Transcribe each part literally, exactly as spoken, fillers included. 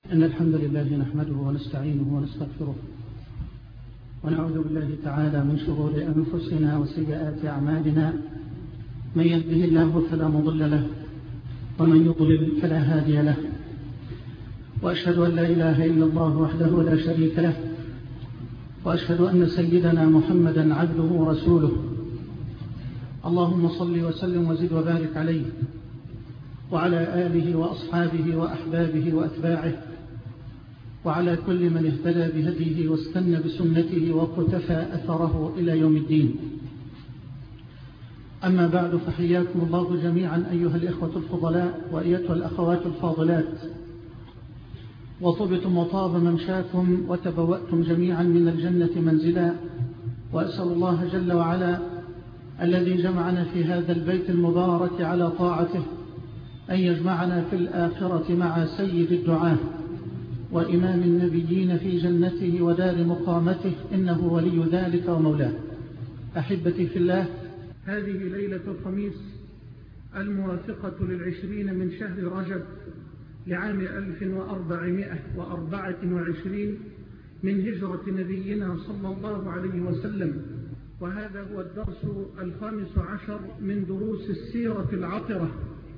إن الحمد لله نحمده ونستعينه ونستغفره ونعوذ بالله تعالى من شرور أنفسنا وسيئات أعمالنا. من يهده الله فلا مضل له ومن يضلل فلا هادي له، وأشهد أن لا إله إلا الله وحده لا شريك له، وأشهد أن سيدنا محمدا عبده ورسوله. اللهم صل وسلم وزد وبارك عليه وعلى آله وأصحابه وأحبابه وأتباعه وعلى كل من اهتدى بهديه واستنى بسنته وقتفى أثره إلى يوم الدين. أما بعد، فحياكم الله جميعا أيها الإخوة الفضلاء وأيتها الأخوات الفاضلات، وطبتم وطاب ممشاكم وتبوأتم جميعا من الجنة منزلا. وأسأل الله جل وعلا الذي جمعنا في هذا البيت المبارك على طاعته أن يجمعنا في الآخرة مع سيد الدعاة وإمام النبيين في جنته ودار مقامته، إنه ولي ذلك ومولاه. أحبتي في الله، هذه ليلة الخميس الموافقة للعشرين من شهر رجب لعام ألف وأربعمائة وأربعة وعشرين من هجرة نبينا صلى الله عليه وسلم، وهذا هو الدرس الخامس عشر من دروس السيرة العطرة.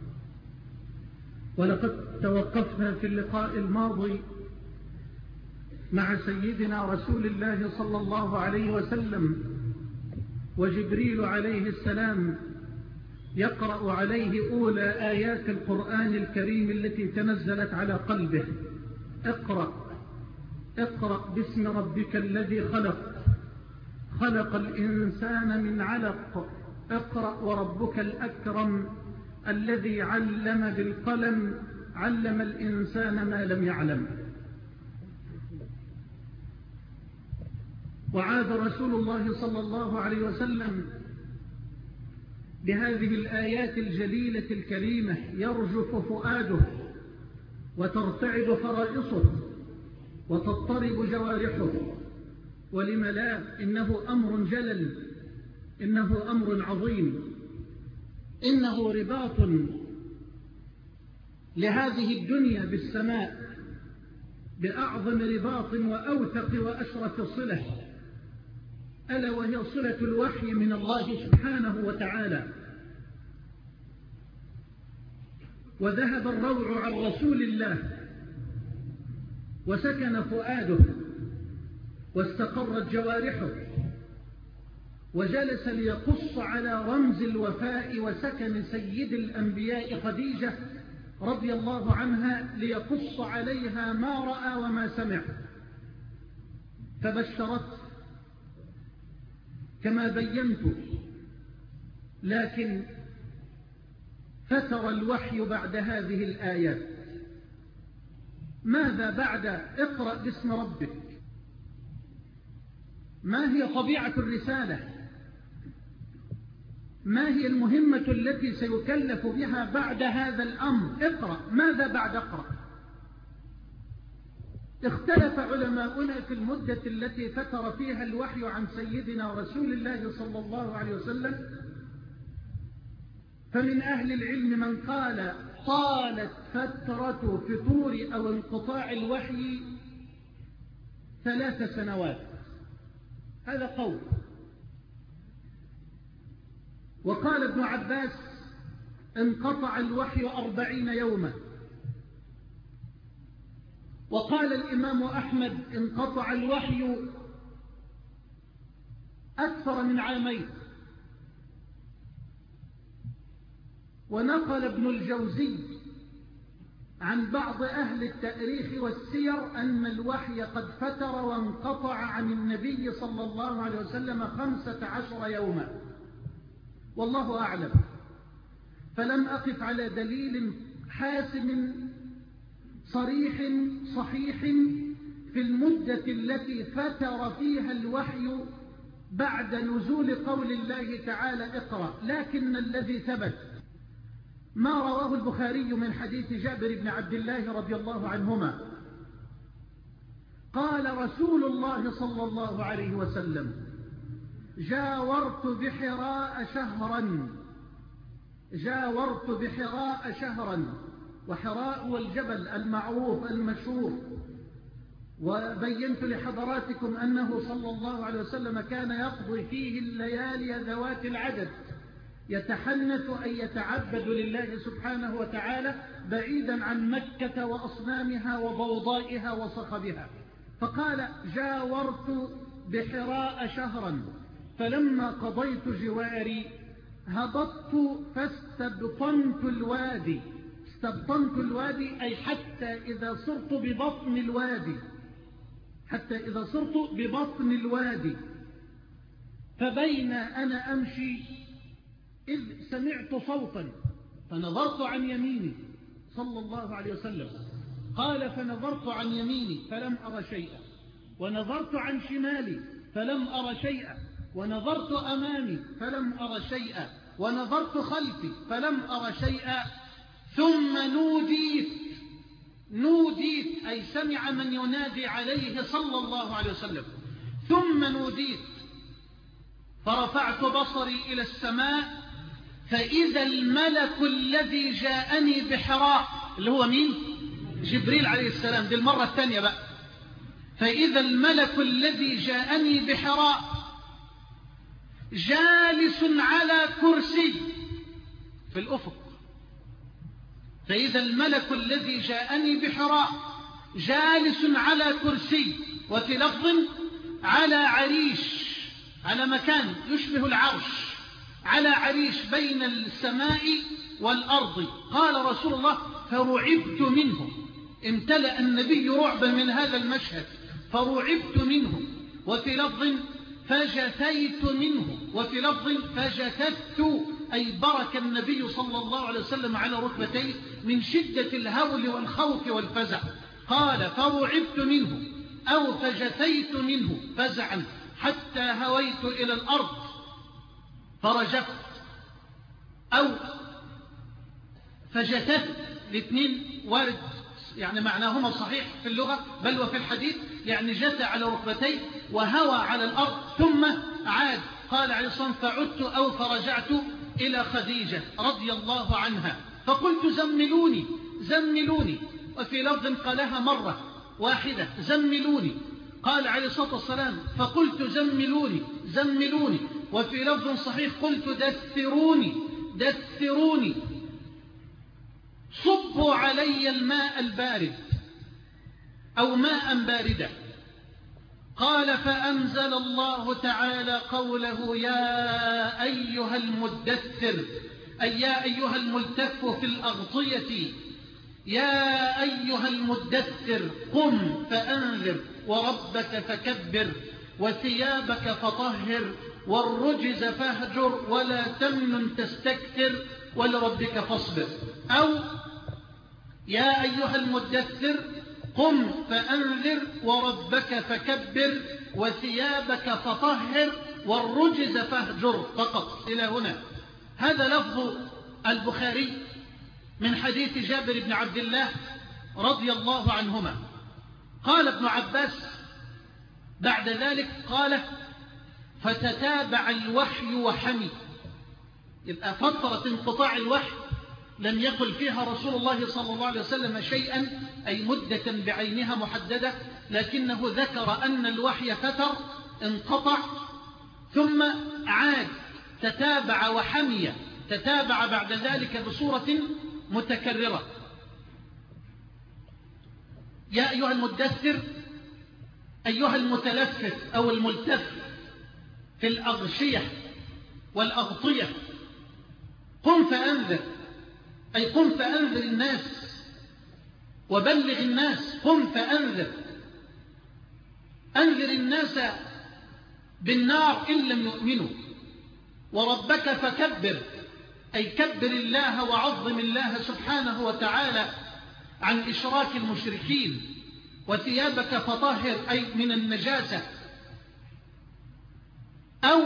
ولقد توقفنا في اللقاء الماضي مع سيدنا رسول الله صلى الله عليه وسلم وجبريل عليه السلام يقرأ عليه أولى آيات القرآن الكريم التي تنزلت على قلبه: اقرأ اقرأ باسم ربك الذي خلق خلق الإنسان من علق اقرأ وربك الأكرم الذي علم بالقلم علم الإنسان ما لم يعلم. وعاد رسول الله صلى الله عليه وسلم بهذه الآيات الجليلة الكريمة يرجف فؤاده وترتعد فرائصه وتضطرب جوارحه. ولم لا؟ إنه أمر جلل، إنه أمر عظيم، إنه رباط لهذه الدنيا بالسماء بأعظم رباط وأوثق وأشرف صلة، ألا وهي صلة الوحي من الله سبحانه وتعالى. وذهب الروع عن رسول الله وسكن فؤاده واستقرت جوارحه، وجلس ليقص على رمز الوفاء وسكن سيد الأنبياء خديجة رضي الله عنها ليقص عليها ما رأى وما سمع، فبشرت كما بينت. لكن فتر الوحي بعد هذه الآيات. ماذا بعد اقرأ باسم ربك؟ ما هي طبيعة الرسالة؟ ما هي المهمة التي سيكلف بها بعد هذا الأمر؟ اقرأ. ماذا بعد اقرأ؟ اختلف علماؤنا في المدة التي فتر فيها الوحي عن سيدنا رسول الله صلى الله عليه وسلم، فمن أهل العلم من قال طالت فترة فتور أو انقطاع الوحي ثلاث سنوات، هذا قول. وقال ابن عباس انقطع الوحي أربعين يوما. وقال الإمام أحمد انقطع الوحي أكثر من عامين. ونقل ابن الجوزي عن بعض أهل التاريخ والسير أن الوحي قد فتر وانقطع عن النبي صلى الله عليه وسلم خمسة عشر يوما، والله أعلم. فلم أقف على دليل حاسم صريح صحيح في المدة التي فتر فيها الوحي بعد نزول قول الله تعالى اقرأ. لكن الذي ثبت ما رواه البخاري من حديث جابر بن عبد الله رضي الله عنهما قال رسول الله صلى الله عليه وسلم: جاورت بحراء شهرا جاورت بحراء شهرا وحراء هو الجبل المعروف المشهور. وبينت لحضراتكم أنه صلى الله عليه وسلم كان يقضي فيه الليالي ذوات العدد يتحنث أي يتعبد لله سبحانه وتعالى بعيدا عن مكة وأصنامها وضوضائها وصخبها. فقال: جاورت بحراء شهرا، فلما قضيت جواري هبطت فاستبطنت الوادي. استبطنت الوادي أي حتى إذا صرت ببطن الوادي، حتى إذا صرت ببطن الوادي، فبين أنا أمشي إذ سمعت صوتا فنظرت عن يميني صلى الله عليه وسلم. قال: فنظرت عن يميني فلم أرى شيئا، ونظرت عن شمالي فلم أرى شيئا، ونظرت أمامي فلم أرى شيئا، ونظرت خلفي فلم أرى شيئا، ثم نوديت. نوديت أي سمع من ينادي عليه صلى الله عليه وسلم. ثم نوديت فرفعت بصري إلى السماء فإذا الملك الذي جاءني بحراء، اللي هو مين؟ جبريل عليه السلام، دي المرة الثانية بقى. فإذا الملك الذي جاءني بحراء جالس على كرسي في الأفق. فإذا الملك الذي جاءني بحراء جالس على كرسي، وفي لفظ على عريش، على مكان يشبه العرش، على عريش بين السماء والأرض. قال رسول الله: فرعبت منه. امتلأ النبي رعبا من هذا المشهد، فرعبت منه. وفي لفظ فجثيت منه، وفي لفظ فجثثت، أي برك النبي صلى الله عليه وسلم على ركبتيه من شدة الهول والخوف والفزع. قال: فرعبت منه أو فجثيت منه فزعا حتى هويت إلى الأرض فرجفت، أو فجثثت، الاثنين وارد يعني معناهما صحيح في اللغة بل وفي الحديث، يعني جثى على ركبتيه وهوى على الأرض ثم عاد. قال عليه الصلاة والسلام: فعدت أو فرجعت إلى خديجة رضي الله عنها فقلت: زملوني زملوني. وفي لفظ قالها مرة واحدة: زملوني. قال عليه الصلاة والسلام: فقلت: زملوني زملوني. وفي لفظ صحيح: قلت: دثروني دثروني، صبوا علي الماء البارد أو ماء باردا. قال: فأنزل الله تعالى قوله: يا أيها المدثر، أي يا أيها الملتف في الأغطية، يا أيها المدثر قم فأنذر وربك فكبر وثيابك فطهر والرجز فاهجر ولا تمنن تستكثر ولربك فاصبر. أو يا أيها المدثر قم فأنذر وربك فكبر وثيابك فطهر والرجز فاهجر، فقط إلى هنا. هذا لفظ البخاري من حديث جابر بن عبد الله رضي الله عنهما. قال ابن عباس بعد ذلك قال: فتتابع الوحي وحمي. يبقى فترة انقطاع الوحي لم يقل فيها رسول الله صلى الله عليه وسلم شيئا، أي مدة بعينها محددة، لكنه ذكر أن الوحي فتر انقطع ثم عاد، تتابع وحمي، تتابع بعد ذلك بصورة متكررة. يا أيها المدثر، أيها المتلفت أو الملتف في الأغشية والأغطية، قم فأنذر، أي قم فأنذر الناس وبلغ الناس. قم فأنذر، أنذر الناس بالنار إن لم يؤمنوا. وربك فكبر، أي كبر الله وعظم الله سبحانه وتعالى عن إشراك المشركين. وثيابك فطهر، أي من النجاسة. أو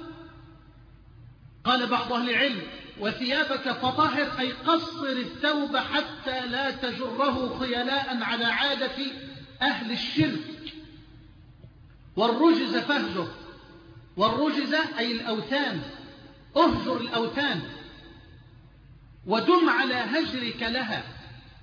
قال بعض أهل العلم: وثيابك فطهر، أي قصر الثوب حتى لا تجره خيلاء على عادة أهل الشرك. والرجز فاهجر، والرجز أي الأوثان، أهجر الأوثان ودم على هجرك لها.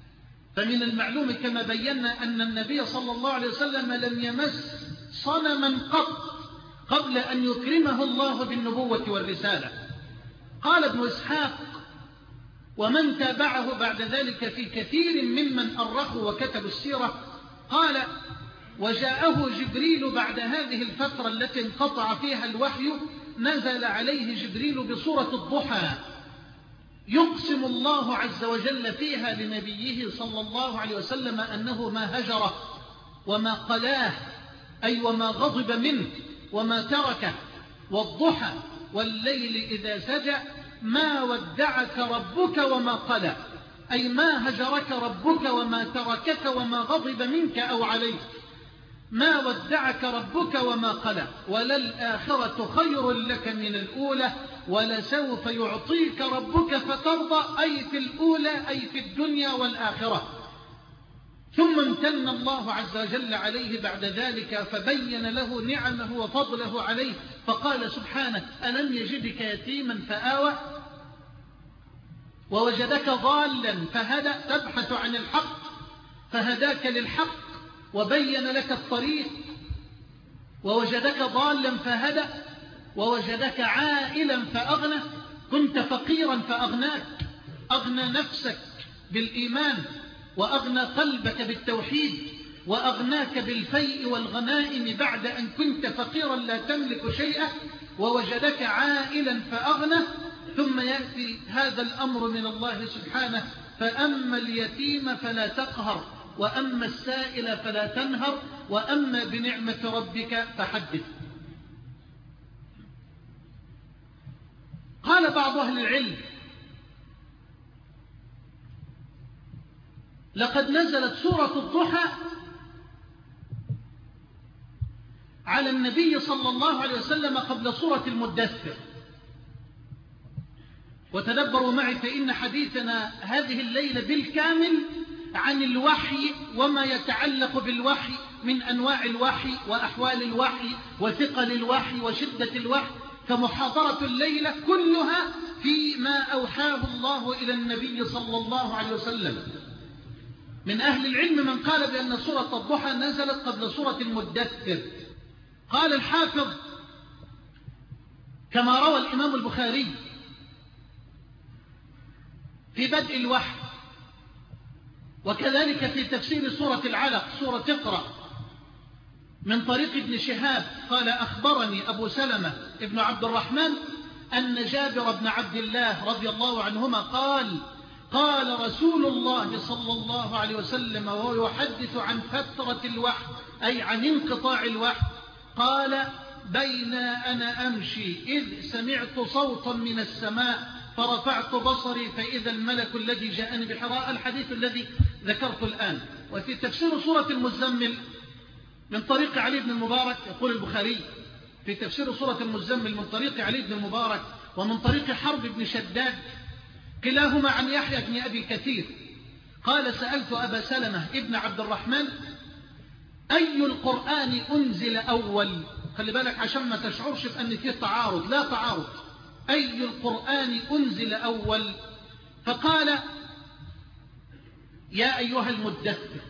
فمن المعلوم كما بينا أن النبي صلى الله عليه وسلم لم يمس صنما قط قبل أن يكرمه الله بالنبوة والرسالة. قال ابن إسحاق ومن تابعه بعد ذلك في كثير ممن أرخوا وكتبوا السيرة، قال وجاءه جبريل بعد هذه الفترة التي انقطع فيها الوحي، نزل عليه جبريل بصورة الضحى يقسم الله عز وجل فيها لنبيه صلى الله عليه وسلم أنه ما هجره وما قلاه، أي وما غضب منه وما تركه، والضحى والليل إذا سجى ما ودعك ربك وما قلى، أي ما هجرك ربك وما تركك وما غضب منك أو عليك، ما ودعك ربك وما قلى، وللآخرة خير لك من الأولى ولسوف يعطيك ربك فترضى، أي في الأولى أي في الدنيا والآخرة. ثم امتن الله عز وجل عليه بعد ذلك فبين له نعمه وفضله عليه، فقال سبحانه ألم يجدك يتيما فآوى ووجدك ضالا فهدى، تبحث عن الحق فهداك للحق وبين لك الطريق، ووجدك ضالا فهدى، ووجدك عائلا فأغنى، كنت فقيرا فأغناك، أغنى نفسك بالإيمان وأغنى قلبك بالتوحيد، وأغناك بالفيء والغنائم بعد أن كنت فقيرا لا تملك شيئا، ووجدك عائلا فأغنى. ثم يأتي هذا الأمر من الله سبحانه فأما اليتيم فلا تقهر وأما السائل فلا تنهر وأما بنعمة ربك فحدث. قال بعض أهل العلم لقد نزلت سورة الضحى على النبي صلى الله عليه وسلم قبل سورة المدثر. وتدبروا معي فإن حديثنا هذه الليلة بالكامل عن الوحي وما يتعلق بالوحي من أنواع الوحي وأحوال الوحي وثقل الوحي وشدة الوحي، فمحاضرة الليلة كلها فيما أوحاه الله إلى النبي صلى الله عليه وسلم. من أهل العلم من قال بأن سورة الضحى نزلت قبل سورة المدثر. قال الحافظ كما روى الإمام البخاري في بدء الوحي، وكذلك في تفسير سورة العلق سورة اقرأ من طريق ابن شهاب قال أخبرني أبو سلمة ابن عبد الرحمن أن جابر بن عبد الله رضي الله عنهما قال قال رسول الله صلى الله عليه وسلم وهو يحدث عن فترة الوحي أي عن انقطاع الوحي، قال بين أنا أمشي إذ سمعت صوتا من السماء فرفعت بصري فإذا الملك الذي جاءني بحراء، الحديث الذي ذكرت الآن. وفي تفسير سورة المزمل من طريق علي بن المبارك يقول البخاري في تفسير سورة المزمل من طريق علي بن المبارك ومن طريق حرب بن شداد كلاهما عن يحيى بن أبي كثير قال سألت أبا سلمة ابن عبد الرحمن أي القرآن أنزل أول؟ خلي بالك عشان ما تشعرش بأن فيه تعارض، لا تعارض. أي القرآن أنزل أول؟ فقال يا أيها المدثر،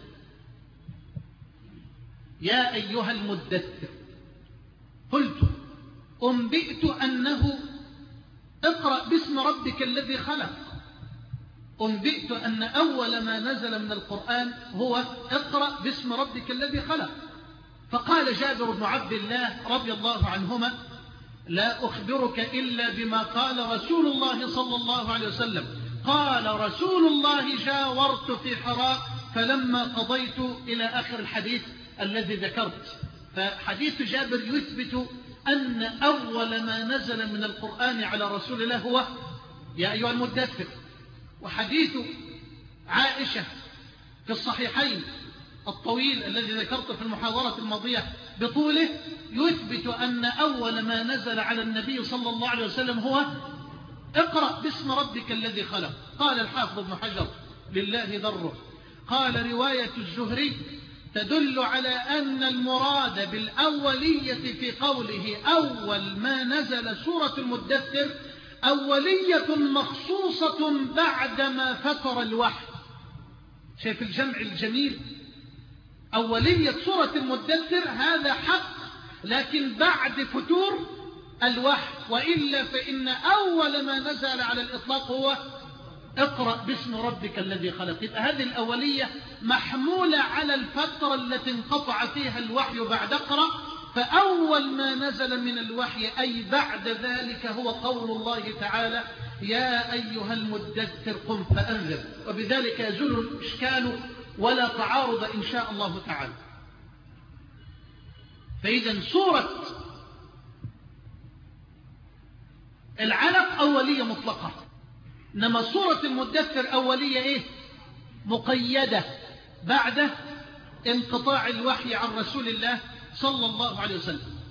يا أيها المدثر. قلت أنبئت أنه اقرأ باسم ربك الذي خلق، أنبئت أن أول ما نزل من القرآن هو اقرأ باسم ربك الذي خلق. فقال جابر بن عبد الله رضي الله عنهما لا أخبرك إلا بما قال رسول الله صلى الله عليه وسلم، قال رسول الله جاورت في حراء فلما قضيت إلى آخر الحديث الذي ذكرت. فحديث جابر يثبت أن أول ما نزل من القرآن على رسول الله هو يا أيها المدثر. وحديث عائشة في الصحيحين الطويل الذي ذكرته في المحاضرة الماضية بطوله يثبت أن أول ما نزل على النبي صلى الله عليه وسلم هو اقرأ باسم ربك الذي خلق. قال الحافظ ابن حجر لله ضره قال رواية الزهري تدل على أن المراد بالأولية في قوله أول ما نزل سورة المدثر أولية مخصوصة بعدما فتر الوحي، شايف الجمع الجميل؟ أولية سورة المدثر هذا حق، لكن بعد فتور الوحي، وإلا فإن أول ما نزل على الإطلاق هو اقرأ باسم ربك الذي خلق. يبقى هذه الأولية محمولة على الفترة التي انقطع فيها الوحي بعد اقرأ، فأول ما نزل من الوحي أي بعد ذلك هو قول الله تعالى يا أيها المدثر قم فأنذر، وبذلك يزول الإشكال ولا تعارض إن شاء الله تعالى. فإذا سورة العلق أولية مطلقة، إنما سورة المدثر أولية إيه؟ مقيدة بعد انقطاع الوحي عن رسول الله صلى الله عليه وسلم.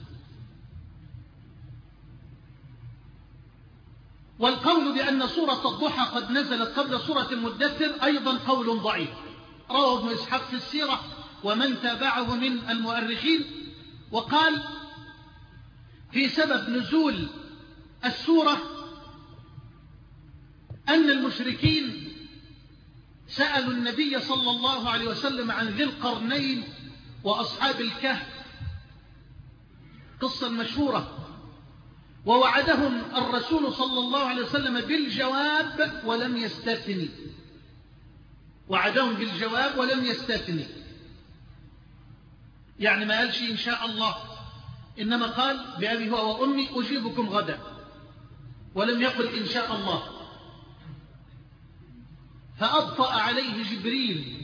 والقول بأن سورة الضحى قد نزلت قبل سورة المدثر أيضا قول ضعيف، رواه ابن إسحاق في السيرة ومن تابعه من المؤرخين، وقال في سبب نزول السورة أن المشركين سألوا النبي صلى الله عليه وسلم عن ذي القرنين وأصحاب الكهف، قصة مشهورة، ووعدهم الرسول صلى الله عليه وسلم بالجواب ولم يستثني، وعدهم بالجواب ولم يستثني، يعني ما قالش إن شاء الله، إنما قال بأبي هو وأمي أجيبكم غدا، ولم يقل إن شاء الله. فأبطأ عليه جبريل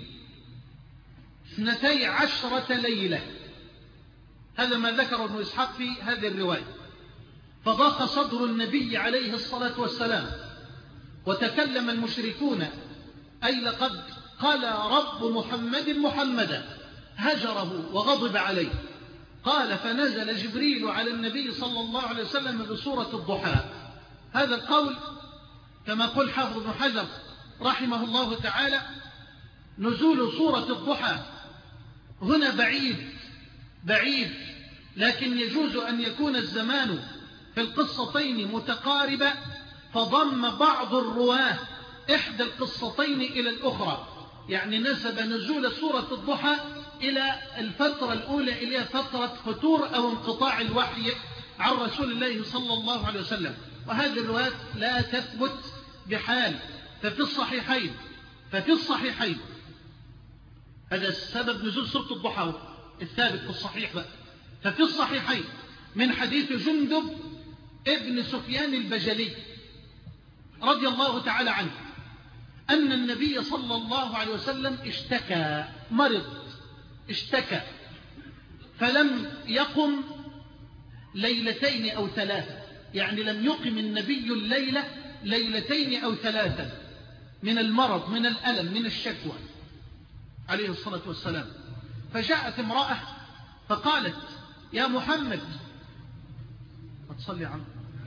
اثنتي عشرة ليلة، هذا ما ذكر ابن إسحاق في هذه الرواية. فضاق صدر النبي عليه الصلاة والسلام، وتكلم المشركون أي لقد قال رب محمد محمدا، هجره وغضب عليه. قال فنزل جبريل على النبي صلى الله عليه وسلم بسورة الضحى. هذا القول كما قال حافظ ابن حجر رحمه الله تعالى نزول سورة الضحى هنا بعيد بعيد، لكن يجوز أن يكون الزمان في القصتين متقاربة، فضم بعض الرواه إحدى القصتين إلى الأخرى، يعني نسب نزول سورة الضحى إلى الفترة الأولى إلى فترة فتور أو انقطاع الوحي عن رسول الله صلى الله عليه وسلم، وهذه الروايات لا تثبت بحال. ففي الصحيحين ففي الصحيحين هذا السبب نزول سورة الضحى الثابت في الصحيح بقى. ففي الصحيحين من حديث جندب ابن سفيان البجلي رضي الله تعالى عنه أن النبي صلى الله عليه وسلم اشتكى، مرض اشتكى، فلم يقم ليلتين أو ثلاثة، يعني لم يقم النبي الليلة ليلتين أو ثلاثة من المرض من الألم من الشكوى عليه الصلاة والسلام. فجاءت امرأة فقالت يا محمد، تصلي عنه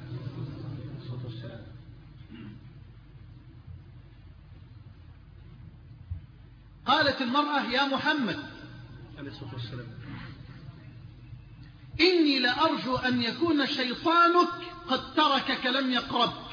قالت المرأة يا محمد عليه الصلاة والسلام إني لأرجو أن يكون شيطانك قد تركك لم يقربك،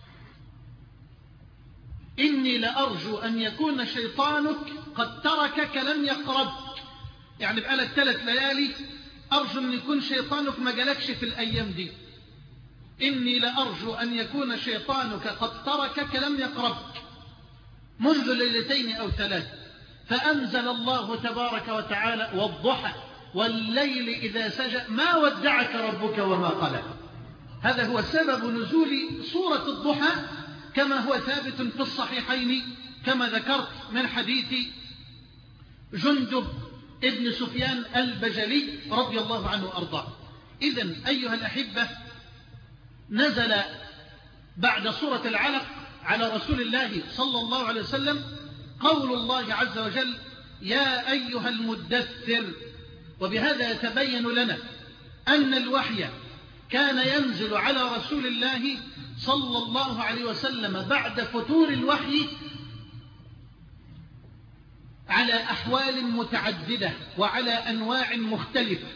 إني لأرجو أن يكون شيطانك قد تركك لم يقربك، يعني بقالك ثلاث ليالي أرجو أن يكون شيطانك ما جالكش في الأيام دي. إني لأرجو أن يكون شيطانك قد تركك لم يقربك منذ ليلتين أو ثلاث. فأنزل الله تبارك وتعالى والضحى والليل إذا سجى ما ودعك ربك وما قلى. هذا هو سبب نزول سورة الضحى كما هو ثابت في الصحيحين كما ذكرت من حديث جندب ابن سفيان البجلي رضي الله عنه وأرضاه. إذن أيها الأحبة نزل بعد سورة العلق على رسول الله صلى الله عليه وسلم قول الله عز وجل يا أيها المدثر. وبهذا يتبين لنا أن الوحي كان ينزل على رسول الله صلى الله عليه وسلم بعد فتور الوحي على أحوال متعددة وعلى أنواع مختلفة.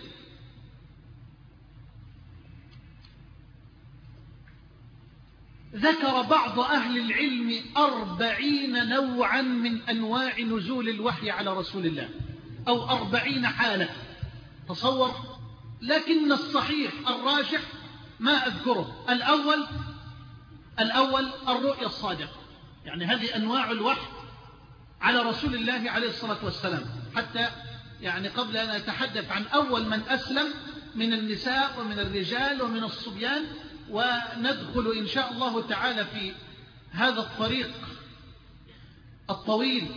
ذكر بعض أهل العلم أربعين نوعا من أنواع نزول الوحي على رسول الله، أو أربعين حالة، تصور. لكن الصحيح الراجح ما أذكره. الأول الأول الرؤيا الصادقة، يعني هذه أنواع الوحي على رسول الله عليه الصلاة والسلام. حتى يعني قبل أن أتحدث عن أول من أسلم من النساء ومن الرجال ومن الصبيان، وندخل إن شاء الله تعالى في هذا الطريق الطويل،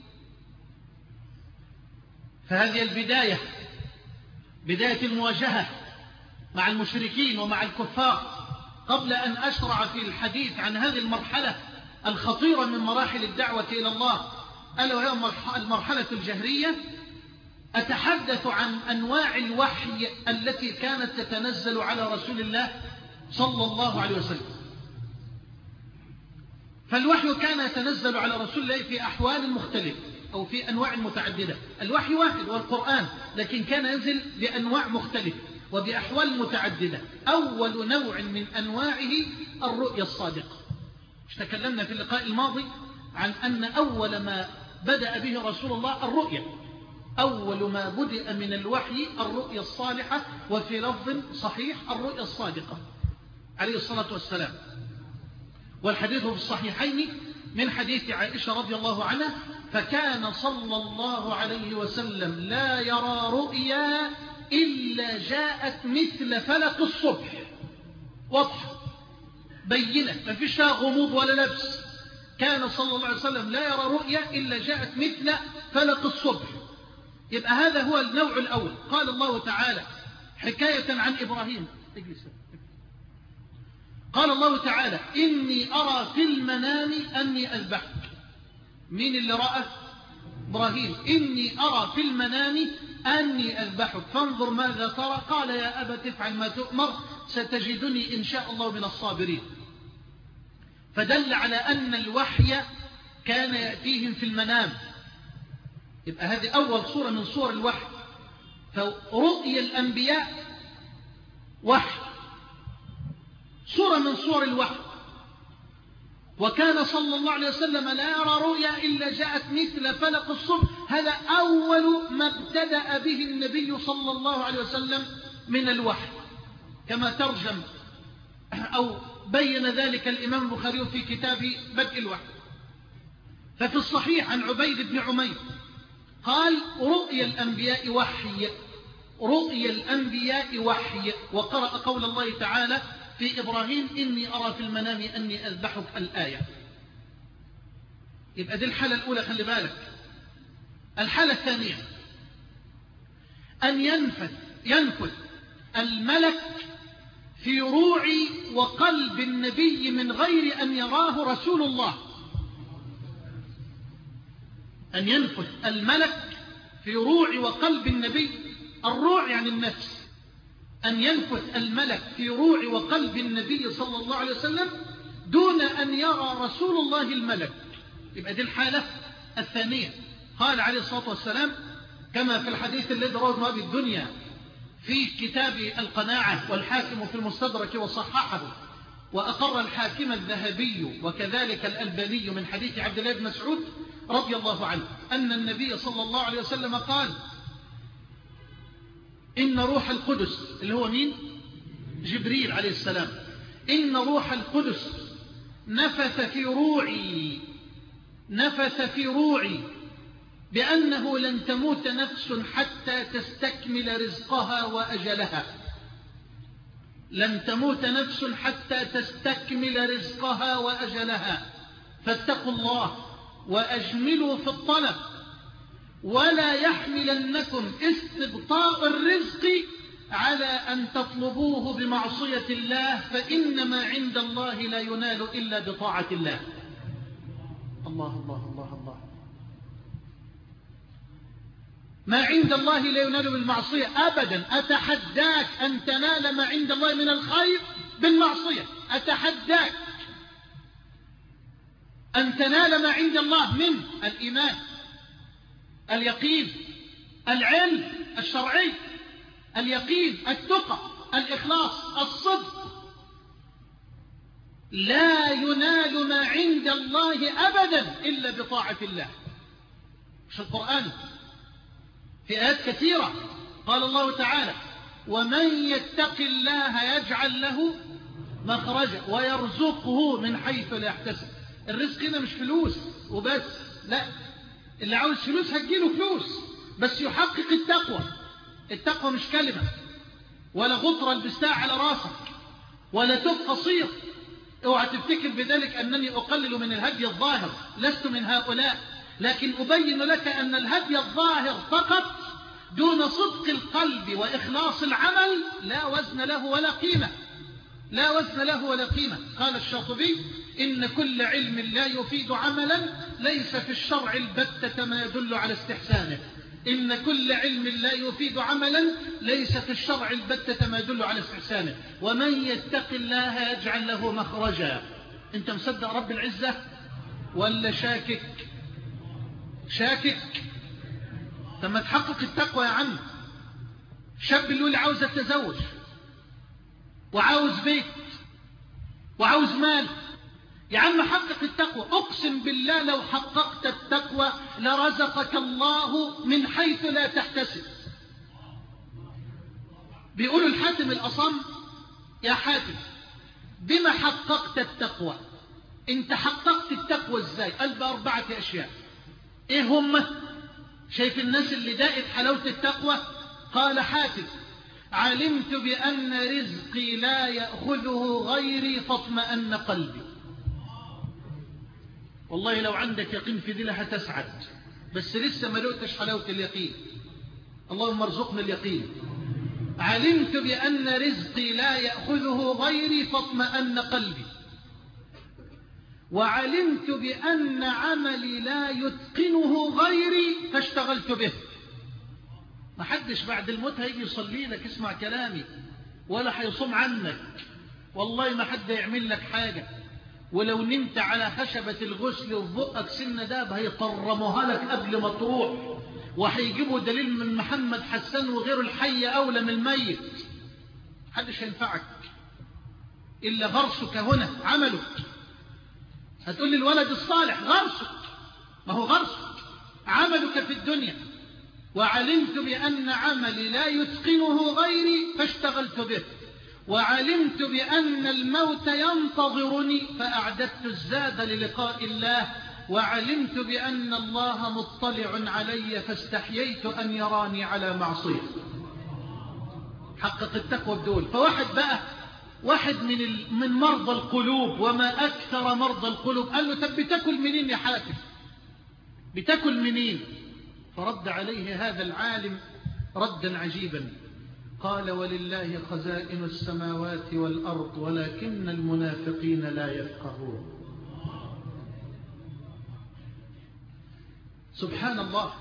فهذه البداية، بداية المواجهة مع المشركين ومع الكفار. قبل أن أشرع في الحديث عن هذه المرحلة الخطيرة من مراحل الدعوة إلى الله، ألا وهي المرحلة الجهرية، أتحدث عن أنواع الوحي التي كانت تتنزل على رسول الله صلى الله عليه وسلم. فالوحي كان يتنزل على رسول الله في أحوال مختلفة أو في أنواع متعددة. الوحي واحد والقرآن، لكن كان ينزل بأنواع مختلفة وبأحوال متعددة. أول نوع من أنواعه الرؤيا الصادقة. مش تكلمنا في اللقاء الماضي عن أن أول ما بدأ به رسول الله الرؤيا، أول ما بدأ من الوحي الرؤيا الصالحة، وفي لفظ صحيح الرؤيا الصادقة عليه الصلاة والسلام. والحديث في الصحيحين من حديث عائشة رضي الله عنها: فكان صلى الله عليه وسلم لا يرى رؤيا إلا جاءت مثل فلق الصبح، واضحة بينة ما فيش فيها غموض ولا لبس. كان صلى الله عليه وسلم لا يرى رؤيا إلا جاءت مثل فلق الصبح. يبقى هذا هو النوع الأول. قال الله تعالى حكاية عن إبراهيم، قال الله تعالى: إني أرى في المنام أني أذبحك. مين اللي رأى؟ إبراهيم. إني أرى في المنام أني أذبحك فانظر ماذا ترى. قال: يا أبت افعل ما تؤمر ستجدني إن شاء الله من الصابرين. فدل على أن الوحي كان يأتيهم في المنام. يبقى هذه أول صورة من صور الوحي. فرؤيا الأنبياء وحي، صورة من صور الوحي. وكان صلى الله عليه وسلم لا يرى رؤيا إلا جاءت مثل فلق الصبح. هذا أول ما ابتدأ به النبي صلى الله عليه وسلم من الوحي، كما ترجم أو بين ذلك الإمام البخاري في كتاب بدء الوحي. ففي الصحيح عن عبيد بن عمير قال: رؤيا الأنبياء وحي، رؤيا الأنبياء وحي. وقرأ قول الله تعالى في إبراهيم: إني أرى في المنام أني أذبحك، الآية. يبقى دي الحالة الأولى، خلي بالك. الحالة الثانية أن ينفذ ينفذ الملك في روع وقلب النبي من غير أن يراه رسول الله. أن ينفذ الملك في روع وقلب النبي، الروع يعني النفس. أن ينفذ الملك في روع وقلب النبي صلى الله عليه وسلم دون أن يرى رسول الله الملك. يبقى دي الحالة الثانية. قال عليه الصلاة والسلام كما في الحديث الذي رواه ابن أبي الدنيا في كتاب القناعة، والحاكم في المستدرك وصححه، وأقر الحاكم الذهبي وكذلك الألباني من حديث عبد الله بن مسعود رضي الله عنه أن النبي صلى الله عليه وسلم قال: إن روح القدس، اللي هو مين؟ جبريل عليه السلام، إن روح القدس نفث في روعي نفث في روعي بأنه لن تموت نفس حتى تستكمل رزقها وأجلها. لن تموت نفس حتى تستكمل رزقها وأجلها، فاتقوا الله وأجملوا في الطلب، ولا يحملنكم استبطاء الرزق على أن تطلبوه بمعصية الله، فإنما عند الله لا ينال إلا بطاعة الله. الله الله الله الله. ما عند الله لا ينال بالمعصية أبدا. أتحداك أن تنال ما عند الله من الخير بالمعصية. أتحداك أن تنال ما عند الله من الإيمان، اليقين، العلم الشرعي، اليقين، التقى، الإخلاص، الصدق. لا ينال ما عند الله أبدا إلا بطاعة الله. مش القرآن في آيات كثيرة قال الله تعالى ومن يتق الله يجعل له مخرجا ويرزقه من حيث لا يحتسب. الرزق هنا مش فلوس وبس، لا، اللي عاوز فلوس هتجيله فلوس، بس يحقق التقوى. التقوى مش كلمة ولا غطرة لبستها على راسك ولا توب قصير. اوعى تفتكر بذلك أنني أقلل من الهدي الظاهر، لست من هؤلاء، لكن أبين لك أن الهدي الظاهر فقط دون صدق القلب وإخلاص العمل لا وزن له ولا قيمة، لا وزن له ولا قيمة. قال الشاطبي إن كل علم لا يفيد عملا ليس في الشرع البتة ما يدل على استحسانه. إن كل علم لا يفيد عملا ليس في الشرع البتة ما يدل على استحسانه. ومن يتق الله يجعل له مخرجا. أنت مصدق رب العزة ولا شاكك؟ شاكك. ثم تحقق التقوى يا عم. شاب اللي عاوز التزوج وعاوز بيت وعاوز مال، يا عم حقق التقوى. أقسم بالله لو حققت التقوى لرزقك الله من حيث لا تحتسب. بيقولوا الحاتم الأصم يا حاتم بما حققت التقوى؟ انت حققت التقوى ازاي؟ قال بأربعة أشياء. ايه هم؟ شايف الناس اللي دائت حلاوة التقوى؟ قال حاتم علمت بأن رزقي لا يأخذه غيري فاطمأن قلبي. والله لو عندك يقين في دي هتسعد، بس لسه ما لقتش حلاوة اليقين. اللهم ارزقنا اليقين. علمت بأن رزقي لا يأخذه غيري فاطمأن قلبي، وعلمت بأن عملي لا يتقنه غيري فاشتغلت به. ما حدش بعد الموت هيجي يصلي لك اسمع كلامي ولا هيصوم عنك، والله ما حد يعمل لك حاجة. ولو نمت على خشبة الغسل وفي بقك سن داب هيطرموها لك قبل ما تروح، وهيجيبوا دليل من محمد حسان وغيره الحي أولى من الميت. محدش هينفعك إلا غرسك هنا عملك. هتقول لي الولد الصالح غرسك، ما هو غرسك عملك في الدنيا. وعلمت بأن عملي لا يتقنه غيري فاشتغلت به، وعلمت بأن الموت ينتظرني فأعددت الزاد للقاء الله، وعلمت بأن الله مطلع علي فاستحييت أن يراني على معصية. حقق التقوى بدول. فواحد بقى واحد من من مرضى القلوب، وما أكثر مرضى القلوب، قال له طب بتاكل منين يا حاتم؟ بتاكل منين؟ فرد عليه هذا العالم ردا عجيبا، قال ولله خزائن السماوات والأرض ولكن المنافقين لا يفقهون. سبحان الله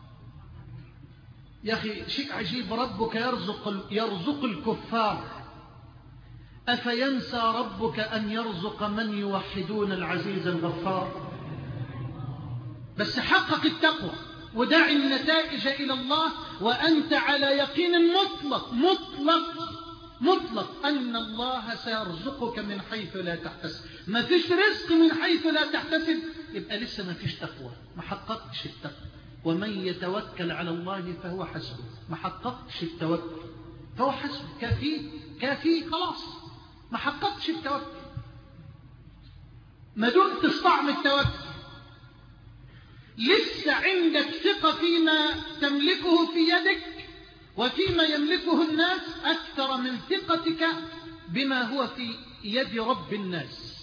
يا أخي، شيء عجيب. ربك يرزق, يرزق الكفار، أفينسى ربك أن يرزق من يوحدون العزيز الغفار؟ بس حقق التقوى ودع النتائج إلى الله وأنت على يقين مطلق مطلق مطلق أن الله سيرزقك من حيث لا تحتسب. ما فيش رزق من حيث لا تحتسب، يبقى لسه ما فيش تقوى، ما حققتش التقوى. ومن يتوكل على الله فهو حسبه. ما حققتش التوكل فهو حسبه، كافيه كافيه خلاص. ما حققتش التوكل، ما دمت طعم التوكل، لسه عندك ثقة فيما تملكه في يدك وفيما يملكه الناس أكثر من ثقتك بما هو في يد رب الناس.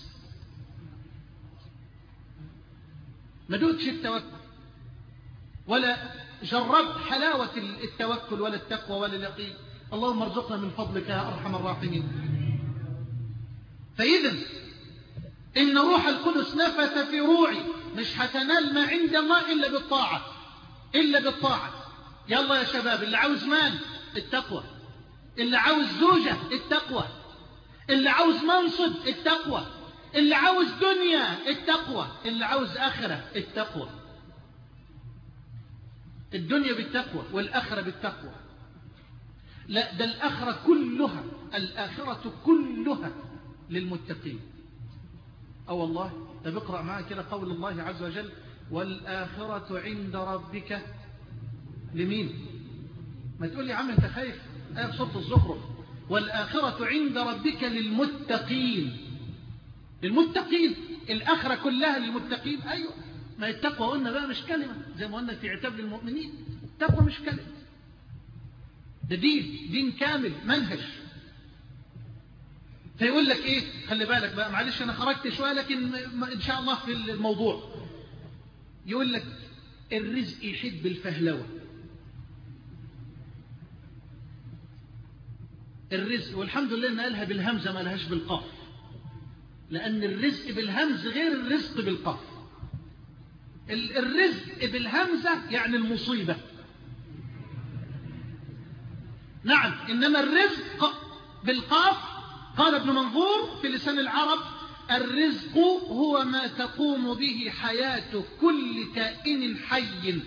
ما دوتش التوكل ولا جربت حلاوة التوكل ولا التقوى ولا اليقين. اللهم ارزقنا من فضلك يا أرحم الراحمين. فإذا إن روح القدس نفث في روعي، مش هتنال ما عند الله إلا بالطاعة، إلا بالطاعة. يلا يا شباب، اللي عاوز مال التقوى، اللي عاوز زوجة التقوى، اللي عاوز منصب التقوى، اللي عاوز دنيا التقوى، اللي عاوز آخرة التقوى. الدنيا بالتقوى والآخرة بالتقوى. لا، ده الآخرة كلها، الآخرة كلها للمتقين. أو والله. طب اقرأ معايا كده قول الله عز وجل والآخرة عند ربك لمين؟ ما تقول لي يا عم انت خايف. آية سورة الزخرف والآخرة عند ربك للمتقين. للمتقين الآخرة كلها للمتقين. أيوة، ما التقوى قلنا بقى مش كلمة زي ما قلنا في عتاب للمؤمنين. التقوى مش كلمة، ده دين، دين كامل، منهج. فيقول لك ايه، خلي بالك بقى، معلش انا خرجت شوية لكن ان شاء الله في الموضوع. يقول لك الرزق يحب الفهلوة. الرزق، والحمد لله ان قالها بالهمزة ما لهاش بالقاف، لان الرزق بالهمز غير الرزق بالقاف. الرزق بالهمزة يعني المصيبة، نعم، انما الرزق بالقاف قال ابن منظور في لسان العرب الرزق هو ما تقوم به حياة كل كائن حي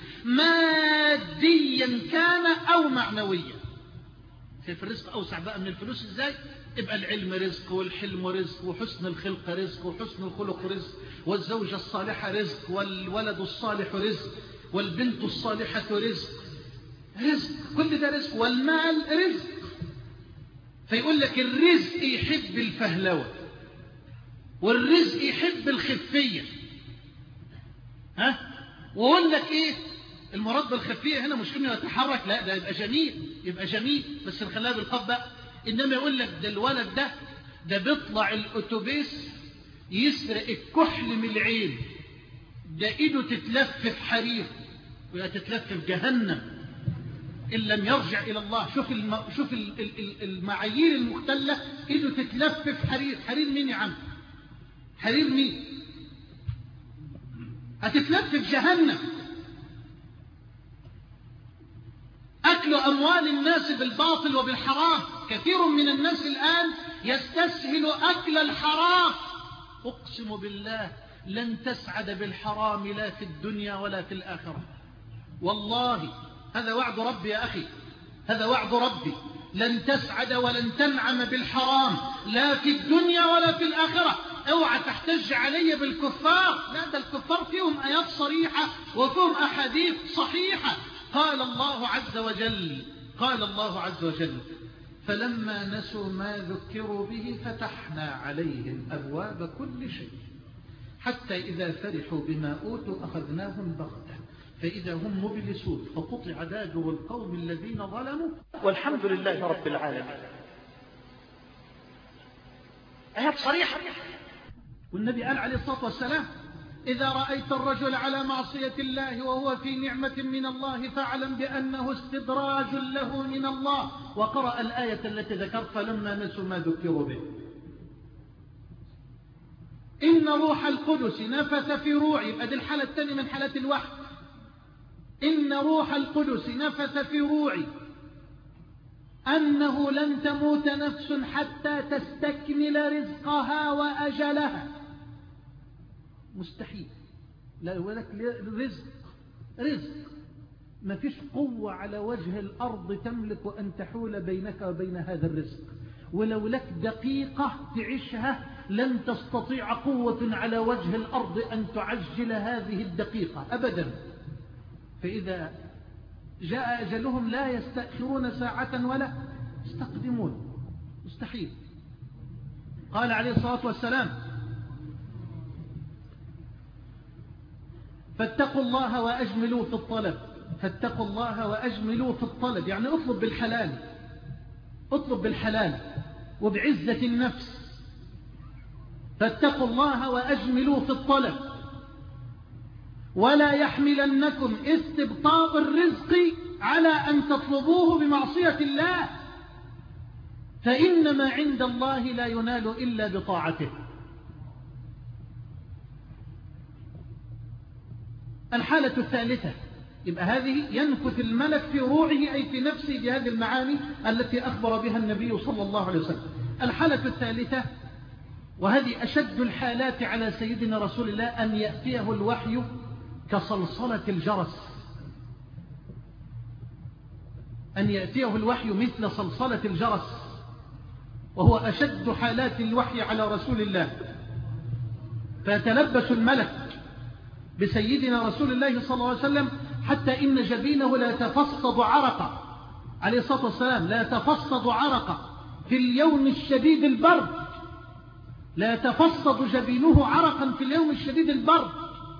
ماديا كان أو معنويا. شايف الرزق أوسع بقى من الفلوس إزاي؟ يبقى العلم رزق، والحلم رزق، وحسن الخلق رزق، وحسن الخلق رزق، والزوجة الصالحة رزق، والولد الصالح رزق، والبنت الصالحة رزق. رزق، كل ده رزق، والمال رزق. فيقول لك الرزق يحب الفهلوة، والرزق يحب الخفية. ها؟ ويقول لك ايه المراد بالخفية هنا؟ مش انه يتحرك، لا، ده يبقى جميل، يبقى جميل بس نخليها بالقاف بقى. انما يقول لك ده الولد ده ده بيطلع الاتوبيس يسرق الكحل من العين، ده ايده تتلف في حرير ولا تتلف في جهنم إن لم يرجع إلى الله. شوف الم... شوف المعايير المختلة، إيده تتلف في حرير. حرير مين يا عم؟ حرير مين؟ هتتلف في جهنم. أكل أموال الناس بالباطل وبالحرام. كثير من الناس الآن يستسهل أكل الحرام. أقسم بالله لن تسعد بالحرام لا في الدنيا ولا في الآخرة، والله هذا وعد ربي يا أخي، هذا وعد ربي. لن تسعد ولن تنعم بالحرام لا في الدنيا ولا في الآخرة. اوعى تحتج علي بالكفار، لا، ده الكفار فيهم آيات صريحة وفيهم أحاديث صحيحة. قال الله عز وجل قال الله عز وجل فلما نسوا ما ذكروا به فتحنا عليهم أبواب كل شيء حتى إذا فرحوا بما أوتوا أخذناهم بغتة فإذا هم مبلسون فقطع دابر القوم الذين ظلموا والحمد لله رب العالمين. آيات صريحة. والنبي قال عليه الصلاة والسلام إذا رأيت الرجل على معصية الله وهو في نعمة من الله فاعلم بأنه استدراج له من الله. وقرأ الآية التي ذكرت فلما نسوا ما ذكروا به إن روح القدس نفث في روعي. يبقى دي الحالة الثانية من حالات الوحي. إن روح القدس نفث في روعي أنه لن تموت نفس حتى تستكمل رزقها وأجلها. مستحيل. لا ولك رزق رزق ما فيش قوة على وجه الأرض تملك أن تحول بينك وبين هذا الرزق. ولو لك دقيقة تعيشها لن تستطيع قوة على وجه الأرض أن تعجل هذه الدقيقة أبدا. فإذا جاء أجلهم لا يستأخرون ساعة ولا يستقدمون. مستحيل. قال عليه الصلاة والسلام فاتقوا الله وأجملوا في الطلب. فاتقوا الله وأجملوا في الطلب يعني اطلب بالحلال، اطلب بالحلال وبعزة النفس. فاتقوا الله وأجملوا في الطلب ولا يحملنكم استبطاء الرزق على أن تطلبوه بمعصية الله، فإن ما عند الله لا ينال إلا بطاعته. الحالة الثالثة يبقى هذه ينفث الملك في روعه أي في نفسه بهذه المعاني التي أخبر بها النبي صلى الله عليه وسلم. الحالة الثالثة وهذه أشد الحالات على سيدنا رسول الله أن يأتيه الوحي كصلصلة الجرس. أن يأتيه الوحي مثل صلصلة الجرس، وهو أشد حالات الوحي على رسول الله. فيتلبس الملك بسيدنا رسول الله صلى الله عليه وسلم حتى إن جبينه لا يتفصد عرقا عليه الصلاة والسلام، لا يتفصد عرقا في اليوم الشديد البرد، لا يتفصد جبينه عرقا في اليوم الشديد البرد،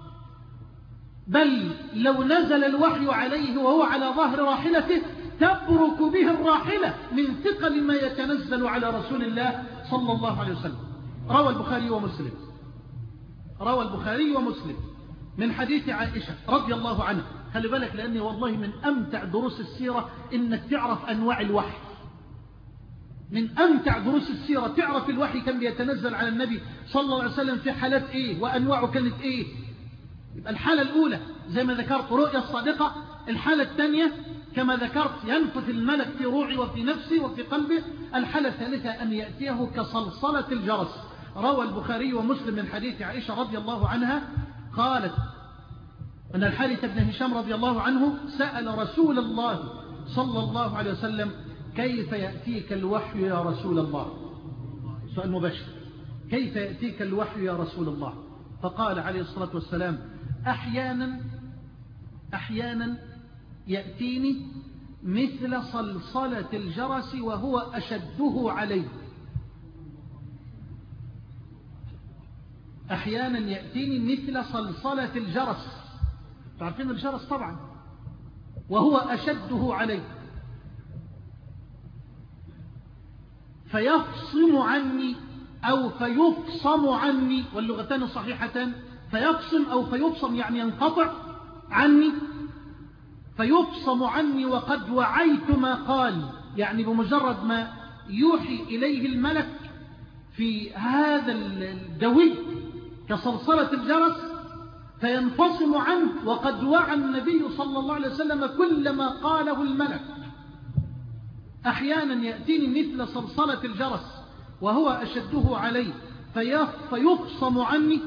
بل لو نزل الوحي عليه وهو على ظهر راحلته تبرك به الراحلة من ثقل ما يتنزل على رسول الله صلى الله عليه وسلم. روى البخاري ومسلم روى البخاري ومسلم من حديث عائشة رضي الله عنها. خلي بالك، لأني والله من أمتع دروس السيرة إنك تعرف أنواع الوحي، من أمتع دروس السيرة تعرف الوحي كان بيتنزل على النبي صلى الله عليه وسلم في حالات إيه وأنواعه كانت إيه. يبقى الحالة الأولى زي ما ذكرت رؤية الصادقة، الحالة الثانية كما ذكرت ينفث الملك في روعي وفي نفسي وفي قلبه، الحالة الثالثة أن يأتيه كصلصلة الجرس. روى البخاري ومسلم من حديث عائشة رضي الله عنها قالت أن الحارث بن هشام رضي الله عنه سأل رسول الله صلى الله عليه وسلم كيف يأتيك الوحي يا رسول الله؟ سؤال مباشر، كيف يأتيك الوحي يا رسول الله؟ فقال عليه الصلاة والسلام أحيانا أحيانا يأتيني مثل صلصلة الجرس وهو أشده علي. أحيانا يأتيني مثل صلصلة الجرس، تعرفين الجرس طبعا، وهو أشده علي فيفصم عني أو فيفصم عني، واللغتان صحيحتان، فيفصم أو فيفصم يعني ينقطع عني، فيفصم عني وقد وعيت ما قال، يعني بمجرد ما يوحي إليه الملك في هذا الدوي كصلصلة الجرس فينفصم عنه وقد وعى النبي صلى الله عليه وسلم كل ما قاله الملك. أحيانا يأتيني مثل صلصلة الجرس وهو أشده علي فيفصم عني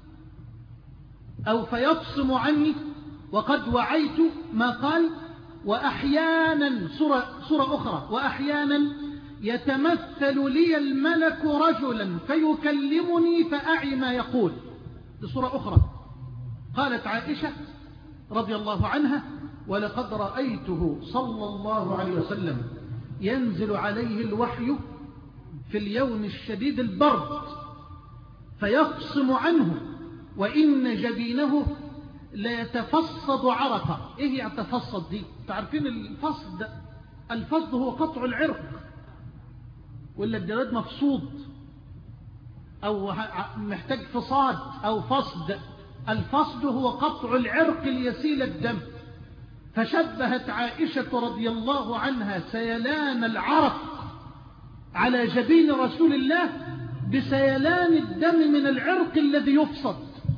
أو فيفصم عني وقد وعيت ما قال. وأحيانا سورة, سورة أخرى وأحيانا يتمثل لي الملك رجلا فيكلمني فأعي ما يقول. سورة أخرى قالت عائشة رضي الله عنها ولقد رأيته صلى الله عليه وسلم ينزل عليه الوحي في اليوم الشديد البرد فيفصم عنه وإن جبينه لا يتفصد عرقا. إيه يتفصد دي؟ تعرفين الفصد؟ الفصد هو قطع العرق، ولا الجلد مفصود أو محتاج فصاد أو فصد. الفصد هو قطع العرق ليسيل الدم. فشبهت عائشة رضي الله عنها سيلان العرق على جبين رسول الله بسيلان الدم من العرق الذي يفصد،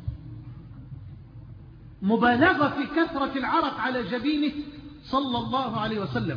مبالغة في كثرة العرق على جبينه صلى الله عليه وسلم.